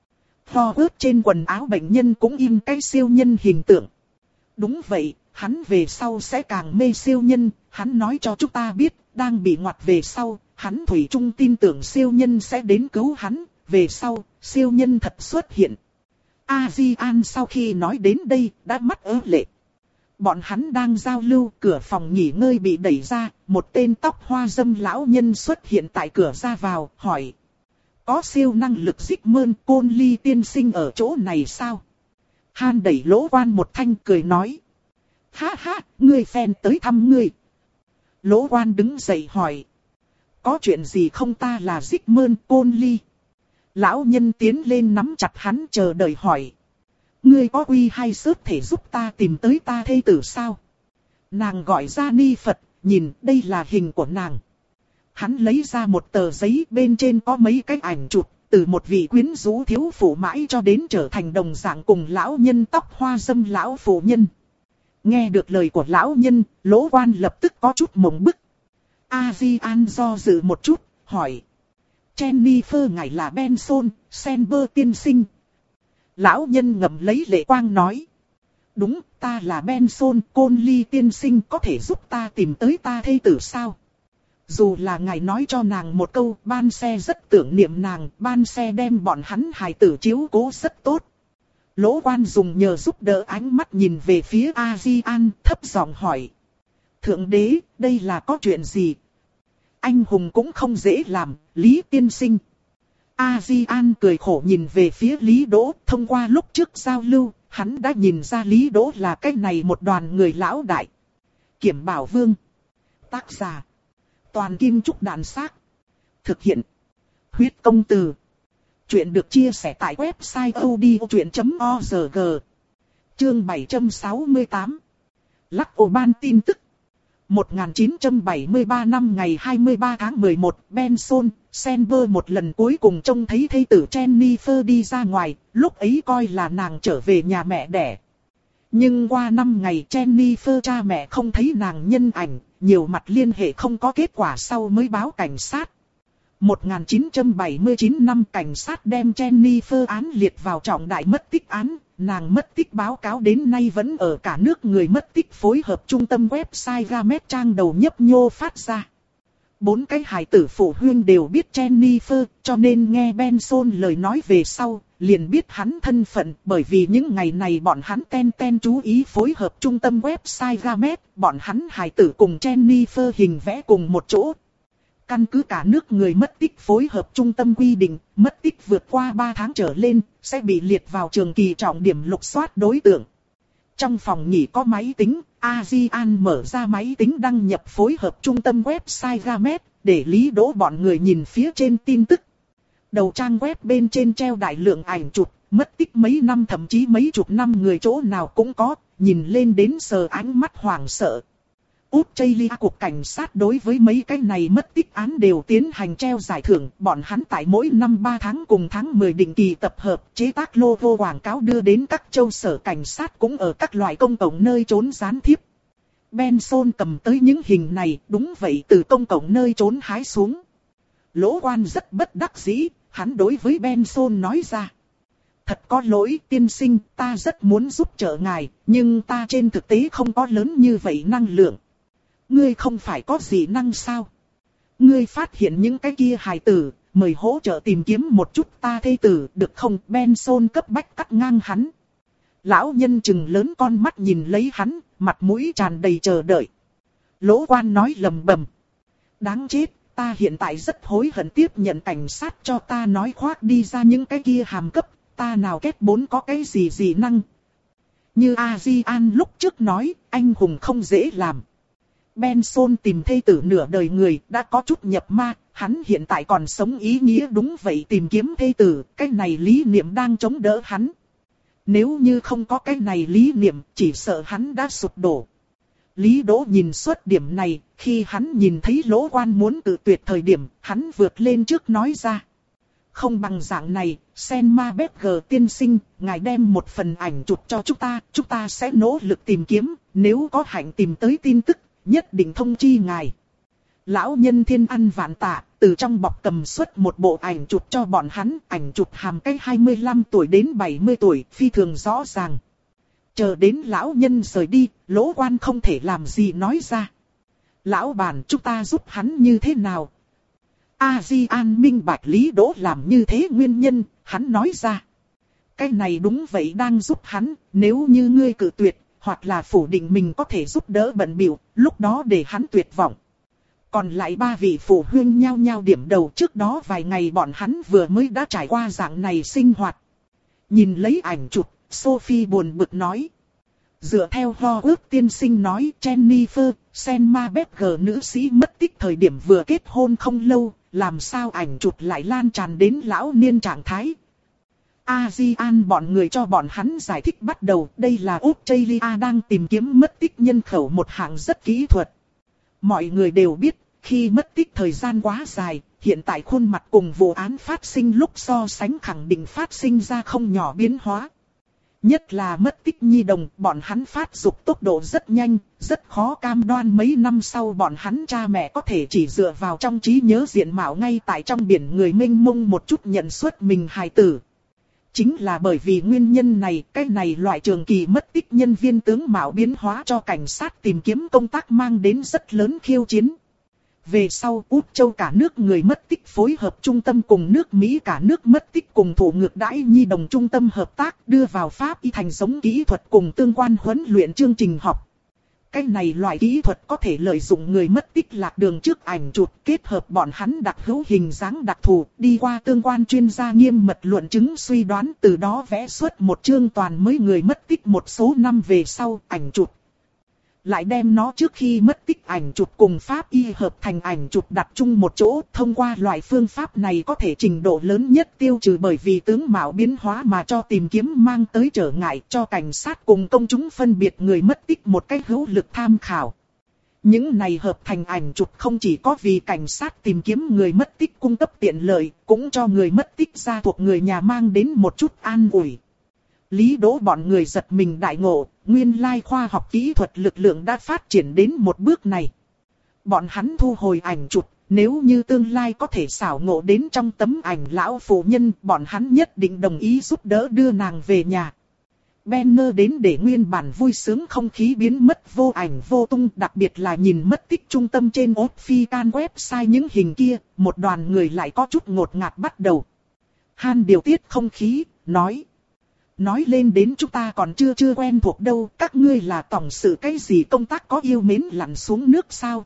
Ho ướt trên quần áo bệnh nhân cũng in cái siêu nhân hình tượng. Đúng vậy, hắn về sau sẽ càng mê siêu nhân, hắn nói cho chúng ta biết, đang bị ngoặt về sau, hắn thủy chung tin tưởng siêu nhân sẽ đến cứu hắn, về sau, siêu nhân thật xuất hiện. A-di-an sau khi nói đến đây, đã mắt ớ lệ. Bọn hắn đang giao lưu, cửa phòng nghỉ ngơi bị đẩy ra, một tên tóc hoa râm lão nhân xuất hiện tại cửa ra vào, hỏi. Có siêu năng lực dịch mơn côn ly tiên sinh ở chỗ này sao? Han đẩy Lỗ Quan một thanh cười nói. Ha ha, ngươi fan tới thăm ngươi. Lỗ Quan đứng dậy hỏi. Có chuyện gì không, ta là dịch mơn côn ly. Lão nhân tiến lên nắm chặt hắn chờ đợi hỏi. Ngươi có uy hay sớt thể giúp ta tìm tới ta thê tử sao? Nàng gọi ra ni Phật, nhìn đây là hình của nàng. Hắn lấy ra một tờ giấy, bên trên có mấy cái ảnh chụp, từ một vị quyến rũ thiếu phụ mãi cho đến trở thành đồng dạng cùng lão nhân tóc hoa râm lão phụ nhân. Nghe được lời của lão nhân, Lỗ Quan lập tức có chút mộng bức. A-di-an do dự một chút, hỏi. Jennifer ngài là Benson, Senber tiên sinh. Lão nhân ngậm lấy lệ quang nói. Đúng, ta là Benson, côn ly tiên sinh, có thể giúp ta tìm tới ta thê tử sao? Dù là ngài nói cho nàng một câu, ban xe rất tưởng niệm nàng, ban xe đem bọn hắn hài tử chiếu cố rất tốt. Lỗ Quan dùng nhờ giúp đỡ ánh mắt nhìn về phía A-di-an, thấp giọng hỏi. Thượng đế, đây là có chuyện gì? Anh hùng cũng không dễ làm, Lý tiên sinh. A-di-an cười khổ nhìn về phía Lý Đỗ, thông qua lúc trước giao lưu, hắn đã nhìn ra Lý Đỗ là cái này một đoàn người lão đại. Kiểm Bảo Vương. Tác giả. Toàn Kim Trúc Đàn Xác. Thực hiện. Huyết Công Từ. Chuyện được chia sẻ tại website audiochuyện chấm org. Chương bảy trăm sáu mươi tám. Lắc ổ ban tin tức. một nghìn chín trăm bảy mươi ba năm ngày hai mươi ba tháng mười một, Benson, Senber một lần cuối cùng trông thấy thê tử Jennifer đi ra ngoài, lúc ấy coi là nàng trở về nhà mẹ đẻ. Nhưng qua năm ngày Jennifer cha mẹ không thấy nàng nhân ảnh, nhiều mặt liên hệ không có kết quả sau mới báo cảnh sát. một nghìn chín trăm bảy mươi chín năm cảnh sát đem Jennifer án liệt vào trọng đại mất tích án, nàng mất tích báo cáo đến nay vẫn ở cả nước người mất tích phối hợp trung tâm website Gamet trang đầu nhấp nhô phát ra. Bốn cái hài tử phụ huynh đều biết Jennifer, cho nên nghe Benson lời nói về sau, liền biết hắn thân phận, bởi vì những ngày này bọn hắn ten ten chú ý phối hợp trung tâm website Gamet, bọn hắn hài tử cùng Jennifer hình vẽ cùng một chỗ. Căn cứ cả nước người mất tích phối hợp trung tâm quy định, mất tích vượt qua ba tháng trở lên, sẽ bị liệt vào trường kỳ trọng điểm lục soát đối tượng. Trong phòng nghỉ có máy tính, Azian mở ra máy tính đăng nhập phối hợp trung tâm website Gamet, để Lý Đỗ bọn người nhìn phía trên tin tức. Đầu trang web bên trên treo đại lượng ảnh chụp, mất tích mấy năm thậm chí mấy chục năm người chỗ nào cũng có, nhìn lên đến sờ ánh mắt hoảng sợ. Australia cục cảnh sát đối với mấy cái này mất tích án đều tiến hành treo giải thưởng, bọn hắn tại mỗi năm ba tháng cùng tháng mười định kỳ tập hợp, chế tác logo quảng cáo đưa đến các châu sở cảnh sát cũng ở các loại công cộng nơi trốn gián tiếp. Benson cầm tới những hình này, đúng vậy từ công cộng nơi trốn hái xuống. Lỗ Quan rất bất đắc dĩ, hắn đối với Benson nói ra. Thật có lỗi tiên sinh, ta rất muốn giúp trợ ngài, nhưng ta trên thực tế không có lớn như vậy năng lượng. Ngươi không phải có gì năng sao? Ngươi phát hiện những cái kia hài tử, mời hỗ trợ tìm kiếm một chút ta thê tử, được không? Benson cấp bách cắt ngang hắn. Lão nhân chừng lớn con mắt nhìn lấy hắn, mặt mũi tràn đầy chờ đợi. Lỗ Quan nói lầm bầm. Đáng chết, ta hiện tại rất hối hận tiếp nhận cảnh sát cho ta nói khoác đi ra những cái kia hàm cấp, ta nào kết bốn có cái gì gì năng. Như Azian lúc trước nói, anh hùng không dễ làm. Benson tìm thê tử nửa đời người, đã có chút nhập ma, hắn hiện tại còn sống ý nghĩa đúng vậy tìm kiếm thê tử, cái này lý niệm đang chống đỡ hắn. Nếu như không có cái này lý niệm, chỉ sợ hắn đã sụp đổ. Lý Đỗ nhìn suốt điểm này, khi hắn nhìn thấy Lỗ Quan muốn tự tuyệt thời điểm, hắn vượt lên trước nói ra. Không bằng dạng này, Senma Berger tiên sinh, ngài đem một phần ảnh chụp cho chúng ta, chúng ta sẽ nỗ lực tìm kiếm, nếu có hạnh tìm tới tin tức, nhất định thông chi ngài. Lão nhân thiên ăn vạn tạ, từ trong bọc cầm xuất một bộ ảnh chụp cho bọn hắn, ảnh chụp hàm cái hai mươi lăm tuổi đến bảy mươi tuổi, phi thường rõ ràng. Chờ đến lão nhân rời đi, Lỗ Quan không thể làm gì nói ra. Lão bản chúng ta giúp hắn như thế nào? Azian minh bạch Lý Đỗ làm như thế nguyên nhân, hắn nói ra. Cái này đúng vậy đang giúp hắn, nếu như ngươi cự tuyệt, hoặc là phủ định mình có thể giúp đỡ bận bịu, lúc đó để hắn tuyệt vọng. Còn lại ba vị phụ huynh nhao nhao điểm đầu, trước đó vài ngày bọn hắn vừa mới đã trải qua dạng này sinh hoạt. Nhìn lấy ảnh chụp, Sophie buồn bực nói. Dựa theo Ho ước tiên sinh nói, Jennifer, Senma Berger nữ sĩ mất tích thời điểm vừa kết hôn không lâu, làm sao ảnh chụp lại lan tràn đến lão niên trạng thái. Azian bọn người cho bọn hắn giải thích bắt đầu, đây là Australia đang tìm kiếm mất tích nhân khẩu một hạng rất kỹ thuật. Mọi người đều biết, khi mất tích thời gian quá dài, hiện tại khuôn mặt cùng vụ án phát sinh lúc so sánh khẳng định phát sinh ra không nhỏ biến hóa. Nhất là mất tích nhi đồng, bọn hắn phát dục tốc độ rất nhanh, rất khó cam đoan mấy năm sau bọn hắn cha mẹ có thể chỉ dựa vào trong trí nhớ diện mạo ngay tại trong biển người mênh mông một chút nhận xuất mình hài tử. Chính là bởi vì nguyên nhân này, cái này loại trường kỳ mất tích nhân viên tướng mạo biến hóa cho cảnh sát tìm kiếm công tác mang đến rất lớn khiêu chiến. Về sau Úc Châu cả nước người mất tích phối hợp trung tâm cùng nước Mỹ cả nước mất tích cùng thủ ngược đãi nhi đồng trung tâm hợp tác đưa vào Pháp y thành giống kỹ thuật cùng tương quan huấn luyện chương trình học. Cái này loại kỹ thuật có thể lợi dụng người mất tích lạc đường trước ảnh chụp, kết hợp bọn hắn đặc hữu hình dáng đặc thù, đi qua tương quan chuyên gia nghiêm mật luận chứng suy đoán, từ đó vẽ xuất một chương toàn mới người mất tích một số năm về sau ảnh chụp. Lại đem nó trước khi mất tích ảnh chụp cùng pháp y hợp thành ảnh chụp đặt chung một chỗ. Thông qua loại phương pháp này có thể trình độ lớn nhất tiêu trừ bởi vì tướng mạo biến hóa mà cho tìm kiếm mang tới trở ngại, cho cảnh sát cùng công chúng phân biệt người mất tích một cách hữu lực tham khảo. Những này hợp thành ảnh chụp không chỉ có vì cảnh sát tìm kiếm người mất tích cung cấp tiện lợi, cũng cho người mất tích gia thuộc người nhà mang đến một chút an ủi. Lý Đỗ bọn người giật mình đại ngộ, nguyên lai khoa học kỹ thuật lực lượng đã phát triển đến một bước này. Bọn hắn thu hồi ảnh chụp, nếu như tương lai có thể xảo ngộ đến trong tấm ảnh lão phụ nhân, bọn hắn nhất định đồng ý giúp đỡ đưa nàng về nhà. Banner đến để nguyên bản vui sướng không khí biến mất vô ảnh vô tung, đặc biệt là nhìn mất tích trung tâm trên official website những hình kia, một đoàn người lại có chút ngột ngạt bắt đầu. Han điều tiết không khí, nói. Nói lên đến chúng ta còn chưa chưa quen thuộc đâu, các ngươi là tổng sự cái gì công tác có yêu mến lặn xuống nước sao?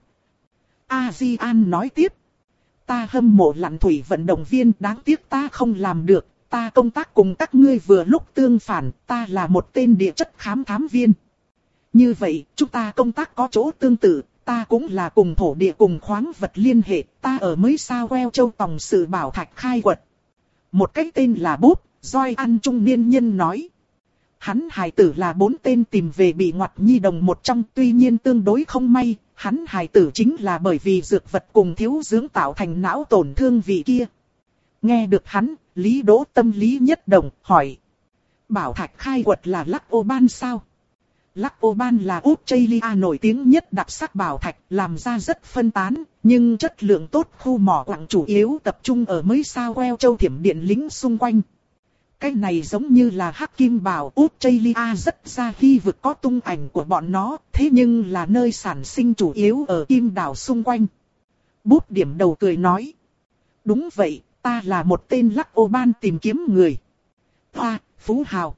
A-di-an nói tiếp. Ta hâm mộ lặn thủy vận động viên, đáng tiếc ta không làm được, ta công tác cùng các ngươi vừa lúc tương phản, ta là một tên địa chất khám thám viên. Như vậy, chúng ta công tác có chỗ tương tự, ta cũng là cùng thổ địa cùng khoáng vật liên hệ, ta ở mới sao queo châu tổng sự bảo thạch khai quật. Một cái tên là Búp. Doi ăn trung niên nhân nói. Hắn hài tử là bốn tên tìm về bị ngoặt nhi đồng một trong, tuy nhiên tương đối không may, hắn hài tử chính là bởi vì dược vật cùng thiếu dưỡng tạo thành não tổn thương vị kia. Nghe được hắn, Lý Đỗ tâm lý nhất động, hỏi. Bảo thạch khai quật là Lắc Ô Ban sao? Lắc Ô Ban là Australia nổi tiếng nhất đặc sắc bảo thạch, làm ra rất phân tán, nhưng chất lượng tốt. Khu mỏ quặng chủ yếu tập trung ở mới sao queo châu thiểm điện lính xung quanh. Cái này giống như là Hắc Kim Bảo, Australia rất xa khi vực có tung ảnh của bọn nó, thế nhưng là nơi sản sinh chủ yếu ở Kim Đảo xung quanh. Bút điểm đầu cười nói. Đúng vậy, ta là một tên Lắc Ô Ban tìm kiếm người. Hoa, phú hào.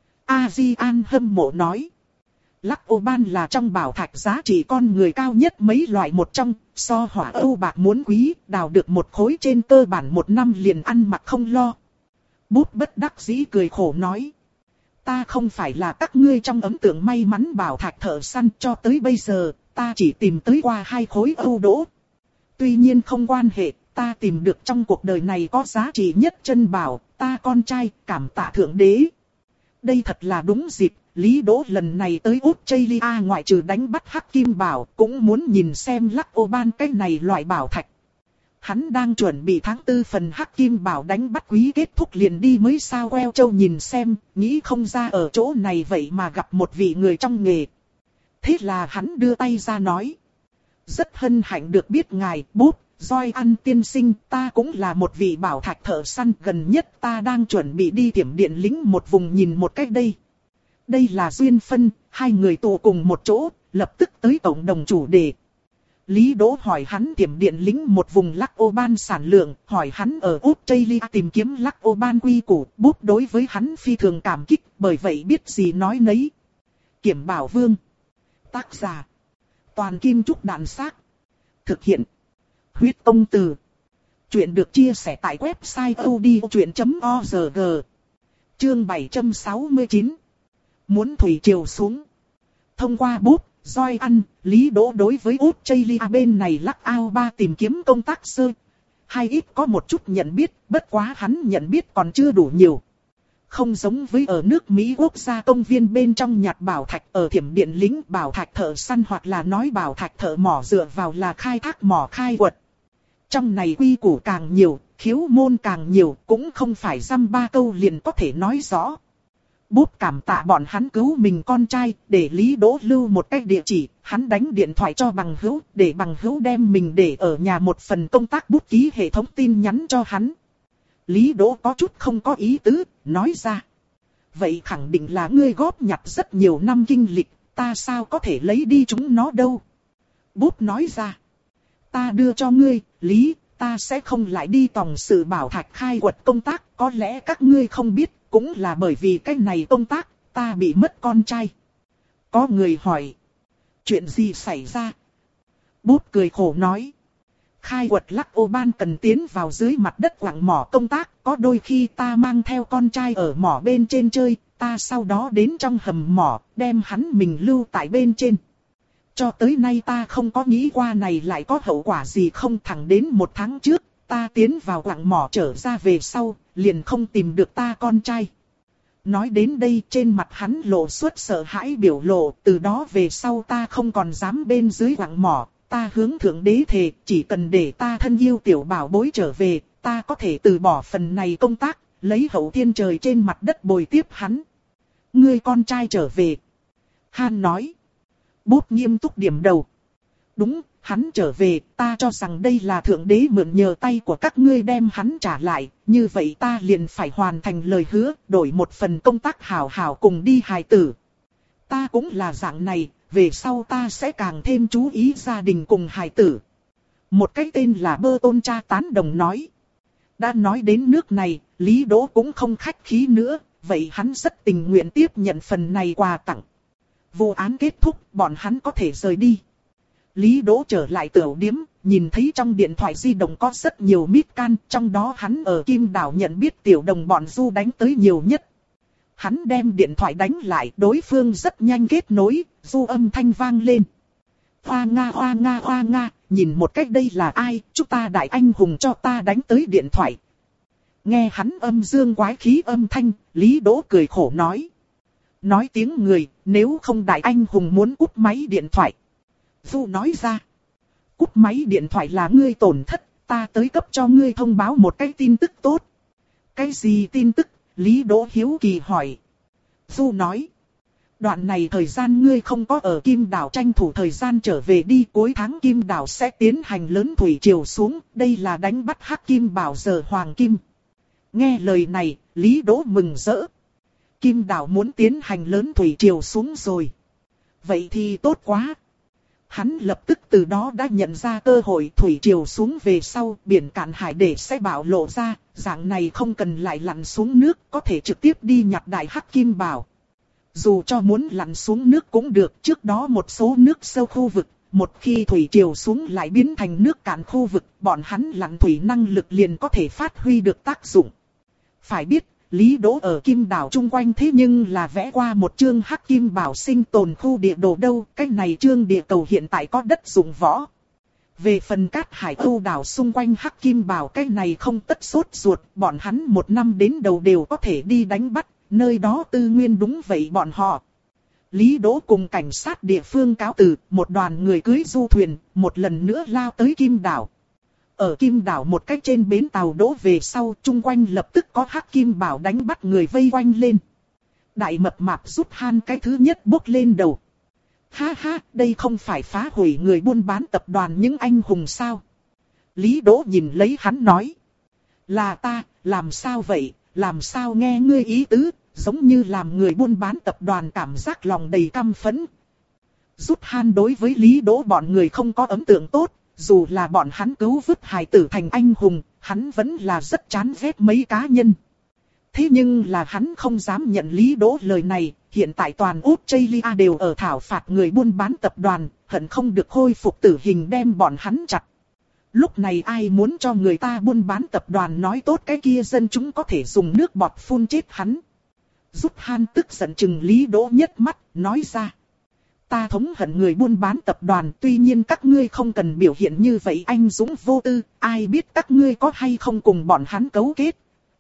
A-di-an hâm mộ nói. Lắc Ô Ban là trong bảo thạch giá trị con người cao nhất mấy loại một trong, so hỏa Âu bạc muốn quý, đào được một khối trên cơ bản một năm liền ăn mặc không lo. Bút bất đắc dĩ cười khổ nói. Ta không phải là các ngươi trong ấn tượng may mắn bảo thạch thợ săn, cho tới bây giờ, ta chỉ tìm tới qua hai khối Âu đỗ. Tuy nhiên không quan hệ, ta tìm được trong cuộc đời này có giá trị nhất chân bảo, ta con trai, cảm tạ thượng đế. Đây thật là đúng dịp, Lý Đỗ lần này tới Australia ngoại trừ đánh bắt Hắc Kim Bảo, cũng muốn nhìn xem Lắc Ô Ban cái này loại bảo thạch. Hắn đang chuẩn bị tháng tư phần Hắc Kim Bảo đánh bắt quý kết thúc liền đi mới sao queo châu nhìn xem, nghĩ không ra ở chỗ này vậy mà gặp một vị người trong nghề. Thế là hắn đưa tay ra nói. Rất hân hạnh được biết ngài, Bút, Doi ăn tiên sinh, ta cũng là một vị bảo thạch thợ săn, gần nhất ta đang chuẩn bị đi tiểm điện lính một vùng nhìn một cách đây. Đây là duyên phân, hai người tụ cùng một chỗ, lập tức tới tổng đồng chủ đề. Lý Đỗ hỏi hắn tiểm điện lính một vùng Lắc Ô Ban sản lượng, hỏi hắn ở Australia tìm kiếm Lắc Ô Ban quy củ, Bút đối với hắn phi thường cảm kích, bởi vậy biết gì nói nấy. Kiểm Bảo Vương. Tác giả. Toàn Kim Trúc Đạn Xác. Thực hiện. Huyết Công Từ. Chuyện được chia sẻ tại website odchuyện chấm org. Chương bảy trăm sáu mươi chín. Muốn thủy triều xuống. Thông qua Bút, Doi ăn, Lý Đỗ đối với Australia bên này Lắc Ao Ba tìm kiếm công tác sơ. Hay ít có một chút nhận biết, bất quá hắn nhận biết còn chưa đủ nhiều. Không giống với ở nước Mỹ quốc gia công viên bên trong nhặt bảo thạch, ở thiểm điện lính bảo thạch thợ săn hoặc là nói bảo thạch thợ mỏ dựa vào là khai thác mỏ khai quật. Trong này quy củ càng nhiều, khiếu môn càng nhiều, cũng không phải dăm ba câu liền có thể nói rõ. Bút cảm tạ bọn hắn cứu mình con trai, để Lý Đỗ lưu một cái địa chỉ, hắn đánh điện thoại cho bằng hữu, để bằng hữu đem mình để ở nhà một phần công tác bút ký hệ thống tin nhắn cho hắn. Lý Đỗ có chút không có ý tứ, nói ra. Vậy khẳng định là ngươi góp nhặt rất nhiều năm kinh lịch, ta sao có thể lấy đi chúng nó đâu. Bút nói ra. Ta đưa cho ngươi, Lý, ta sẽ không lại đi tổng sự bảo thạch khai quật công tác, có lẽ các ngươi không biết. Cũng là bởi vì cái này công tác, ta bị mất con trai. Có người hỏi. Chuyện gì xảy ra? Bốp cười khổ nói. Khai quật lắc ô ban cần tiến vào dưới mặt đất quặng mỏ công tác. Có đôi khi ta mang theo con trai ở mỏ bên trên chơi. Ta sau đó đến trong hầm mỏ, đem hắn mình lưu tại bên trên. Cho tới nay ta không có nghĩ qua này lại có hậu quả gì không, thẳng đến một tháng trước. Ta tiến vào quặng mỏ trở ra về sau, liền không tìm được ta con trai. Nói đến đây trên mặt hắn lộ xuất sợ hãi biểu lộ, từ đó về sau ta không còn dám bên dưới quặng mỏ. Ta hướng thượng đế thề, chỉ cần để ta thân yêu tiểu bảo bối trở về, ta có thể từ bỏ phần này công tác, lấy hậu thiên trời trên mặt đất bồi tiếp hắn. Ngươi con trai trở về. Han nói. Bốp nghiêm túc điểm đầu. Đúng, hắn trở về, ta cho rằng đây là thượng đế mượn nhờ tay của các ngươi đem hắn trả lại, như vậy ta liền phải hoàn thành lời hứa, đổi một phần công tác hảo hảo cùng đi hài tử. Ta cũng là dạng này, về sau ta sẽ càng thêm chú ý gia đình cùng hài tử. Một cái tên là Bơ Tôn cha tán đồng nói. Đã nói đến nước này, Lý Đỗ cũng không khách khí nữa, vậy hắn rất tình nguyện tiếp nhận phần này quà tặng. Vụ án kết thúc, bọn hắn có thể rời đi. Lý Đỗ trở lại tiểu điếm, nhìn thấy trong điện thoại di động có rất nhiều mít can, trong đó hắn ở Kim Đảo nhận biết tiểu đồng bọn Du đánh tới nhiều nhất. Hắn đem điện thoại đánh lại, đối phương rất nhanh kết nối, Du âm thanh vang lên. Hoa nga hoa nga hoa nga, nhìn một cách đây là ai, chúng ta đại anh hùng cho ta đánh tới điện thoại. Nghe hắn âm dương quái khí âm thanh, Lý Đỗ cười khổ nói. Nói tiếng người, nếu không đại anh hùng muốn cúp máy điện thoại. Du nói ra. Cúp máy điện thoại là ngươi tổn thất, ta tới cấp cho ngươi thông báo một cái tin tức tốt. Cái gì tin tức? Lý Đỗ hiếu kỳ hỏi. Du nói. Đoạn này thời gian ngươi không có ở Kim Đảo tranh thủ thời gian trở về đi, cuối tháng Kim Đảo sẽ tiến hành lớn thủy triều xuống, đây là đánh bắt hắc kim bảo giờ hoàng kim. Nghe lời này, Lý Đỗ mừng rỡ. Kim Đảo muốn tiến hành lớn thủy triều xuống rồi. Vậy thì tốt quá. Hắn lập tức từ đó đã nhận ra cơ hội thủy triều xuống về sau, biển Cạn Hải để sẽ bạo lộ ra, dạng này không cần lại lặn xuống nước, có thể trực tiếp đi nhặt đại hắc kim bảo. Dù cho muốn lặn xuống nước cũng được, trước đó một số nước sâu khu vực, một khi thủy triều xuống lại biến thành nước cạn khu vực, bọn hắn lặn thủy năng lực liền có thể phát huy được tác dụng. Phải biết, Lý Đỗ ở Kim Đảo chung quanh thế nhưng là vẽ qua một chương hắc kim bảo sinh tồn khu địa đồ đâu, cái này chương địa cầu hiện tại có đất dụng võ. Về phần Cát Hải Âu đảo xung quanh hắc kim bảo cái này không tất sốt ruột, bọn hắn một năm đến đầu đều có thể đi đánh bắt, nơi đó tư nguyên đúng vậy bọn họ. Lý Đỗ cùng cảnh sát địa phương cáo từ, một đoàn người cưới du thuyền, một lần nữa lao tới Kim Đảo. Ở Kim Đảo một cách trên bến tàu đỗ về sau, chung quanh lập tức có hắc kim bảo đánh bắt người vây quanh lên. Đại mập mạp rút Han cái thứ nhất bốc lên đầu. Ha ha, đây không phải phá hủy người buôn bán tập đoàn những anh hùng sao? Lý Đỗ nhìn lấy hắn nói. Là ta, làm sao vậy, làm sao nghe ngươi ý tứ, giống như làm người buôn bán tập đoàn cảm giác lòng đầy căm phẫn. Rút Han đối với Lý Đỗ bọn người không có ấn tượng tốt. Dù là bọn hắn cứu vớt hài tử thành anh hùng, hắn vẫn là rất chán ghét mấy cá nhân. Thế nhưng là hắn không dám nhận Lý Đỗ lời này, hiện tại toàn Australia đều ở thảo phạt người buôn bán tập đoàn, hận không được khôi phục tử hình đem bọn hắn chặt. Lúc này ai muốn cho người ta buôn bán tập đoàn nói tốt cái kia dân chúng có thể dùng nước bọt phun chết hắn. Giúp Han tức giận chừng Lý Đỗ nhất mắt, nói ra. Ta thống hận người buôn bán tập đoàn, tuy nhiên các ngươi không cần biểu hiện như vậy anh dũng vô tư, ai biết các ngươi có hay không cùng bọn hắn cấu kết.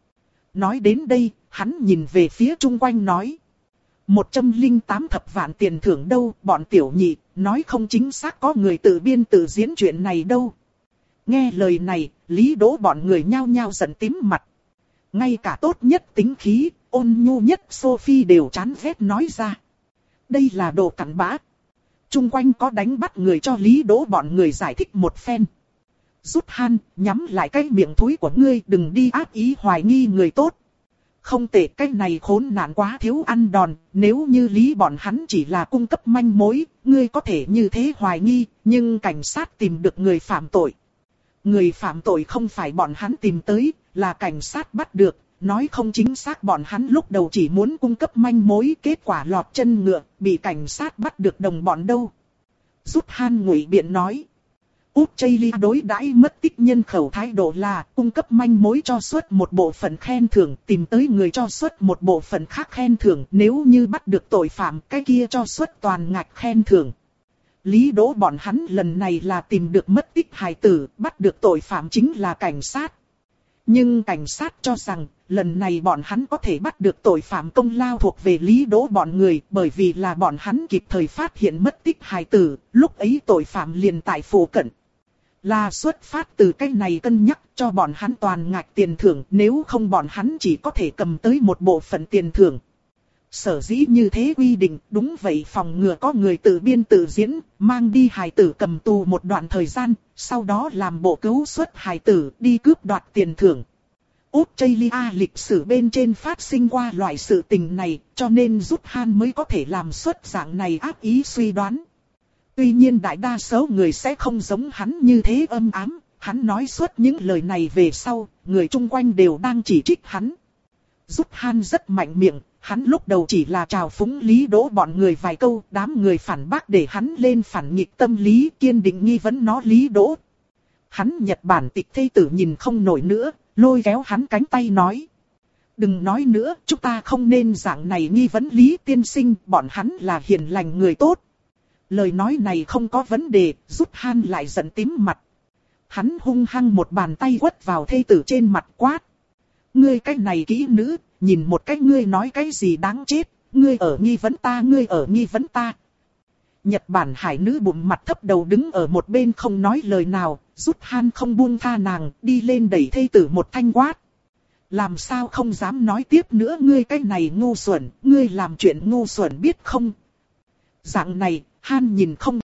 Nói đến đây, hắn nhìn về phía chung quanh nói. một trăm lẻ tám thập vạn tiền thưởng đâu, bọn tiểu nhị, nói không chính xác có người tự biên tự diễn chuyện này đâu. Nghe lời này, Lý Đỗ bọn người nhao nhao giận tím mặt. Ngay cả tốt nhất tính khí, ôn nhu nhất Sophie đều chán ghét nói ra. Đây là đồ cặn bã. Chung quanh có đánh bắt người cho Lý Đỗ bọn người giải thích một phen. Rút Han, nhắm lại cái miệng thúi của ngươi, đừng đi ác ý hoài nghi người tốt. Không tệ, cái này khốn nạn quá thiếu ăn đòn, nếu như Lý bọn hắn chỉ là cung cấp manh mối, ngươi có thể như thế hoài nghi, nhưng cảnh sát tìm được người phạm tội. Người phạm tội không phải bọn hắn tìm tới, là cảnh sát bắt được. Nói không chính xác bọn hắn lúc đầu chỉ muốn cung cấp manh mối, kết quả lọt chân ngựa, bị cảnh sát bắt được đồng bọn đâu. Rút Han ngụy biện nói. Australia đối đãi mất tích nhân khẩu thái độ là cung cấp manh mối cho suất một bộ phận khen thưởng, tìm tới người cho suất một bộ phận khác khen thưởng, nếu như bắt được tội phạm cái kia cho suất toàn ngạch khen thưởng. Lý Đỗ bọn hắn lần này là tìm được mất tích hài tử, bắt được tội phạm chính là cảnh sát. Nhưng cảnh sát cho rằng, lần này bọn hắn có thể bắt được tội phạm công lao thuộc về Lý Đỗ bọn người, bởi vì là bọn hắn kịp thời phát hiện mất tích hài tử, lúc ấy tội phạm liền tại phụ cận. Là xuất phát từ cái này cân nhắc cho bọn hắn toàn ngạch tiền thưởng, nếu không bọn hắn chỉ có thể cầm tới một bộ phận tiền thưởng. Sở dĩ như thế quy định, đúng vậy, phòng ngừa có người tự biên tự diễn, mang đi hài tử cầm tù một đoạn thời gian, sau đó làm bộ cứu xuất hài tử đi cướp đoạt tiền thưởng. Australia lịch sử bên trên phát sinh qua loại sự tình này, cho nên Rút Han mới có thể làm xuất dạng này ác ý suy đoán. Tuy nhiên đại đa số người sẽ không giống hắn như thế âm ám, hắn nói suốt những lời này về sau, người chung quanh đều đang chỉ trích hắn. Rút Han rất mạnh miệng, hắn lúc đầu chỉ là chào phúng Lý Đỗ bọn người vài câu, đám người phản bác để hắn lên phản nghịch tâm lý, kiên định nghi vấn nó Lý Đỗ. Hắn Nhật Bản tịch thê tử nhìn không nổi nữa, lôi kéo hắn cánh tay nói. Đừng nói nữa, chúng ta không nên dạng này nghi vấn Lý tiên sinh, bọn hắn là hiền lành người tốt. Lời nói này không có vấn đề, Rút Han lại giận tím mặt. Hắn hung hăng một bàn tay quất vào thê tử trên mặt quát. Ngươi cái này kỹ nữ, nhìn một cái ngươi nói cái gì đáng chết, ngươi ở nghi vấn ta, ngươi ở nghi vấn ta. Nhật Bản hải nữ bụng mặt thấp đầu đứng ở một bên không nói lời nào, Rút Han không buông tha nàng, đi lên đẩy thê tử một thanh quát. Làm sao không dám nói tiếp nữa, ngươi cái này ngu xuẩn, ngươi làm chuyện ngu xuẩn biết không? Dạng này, Han nhìn không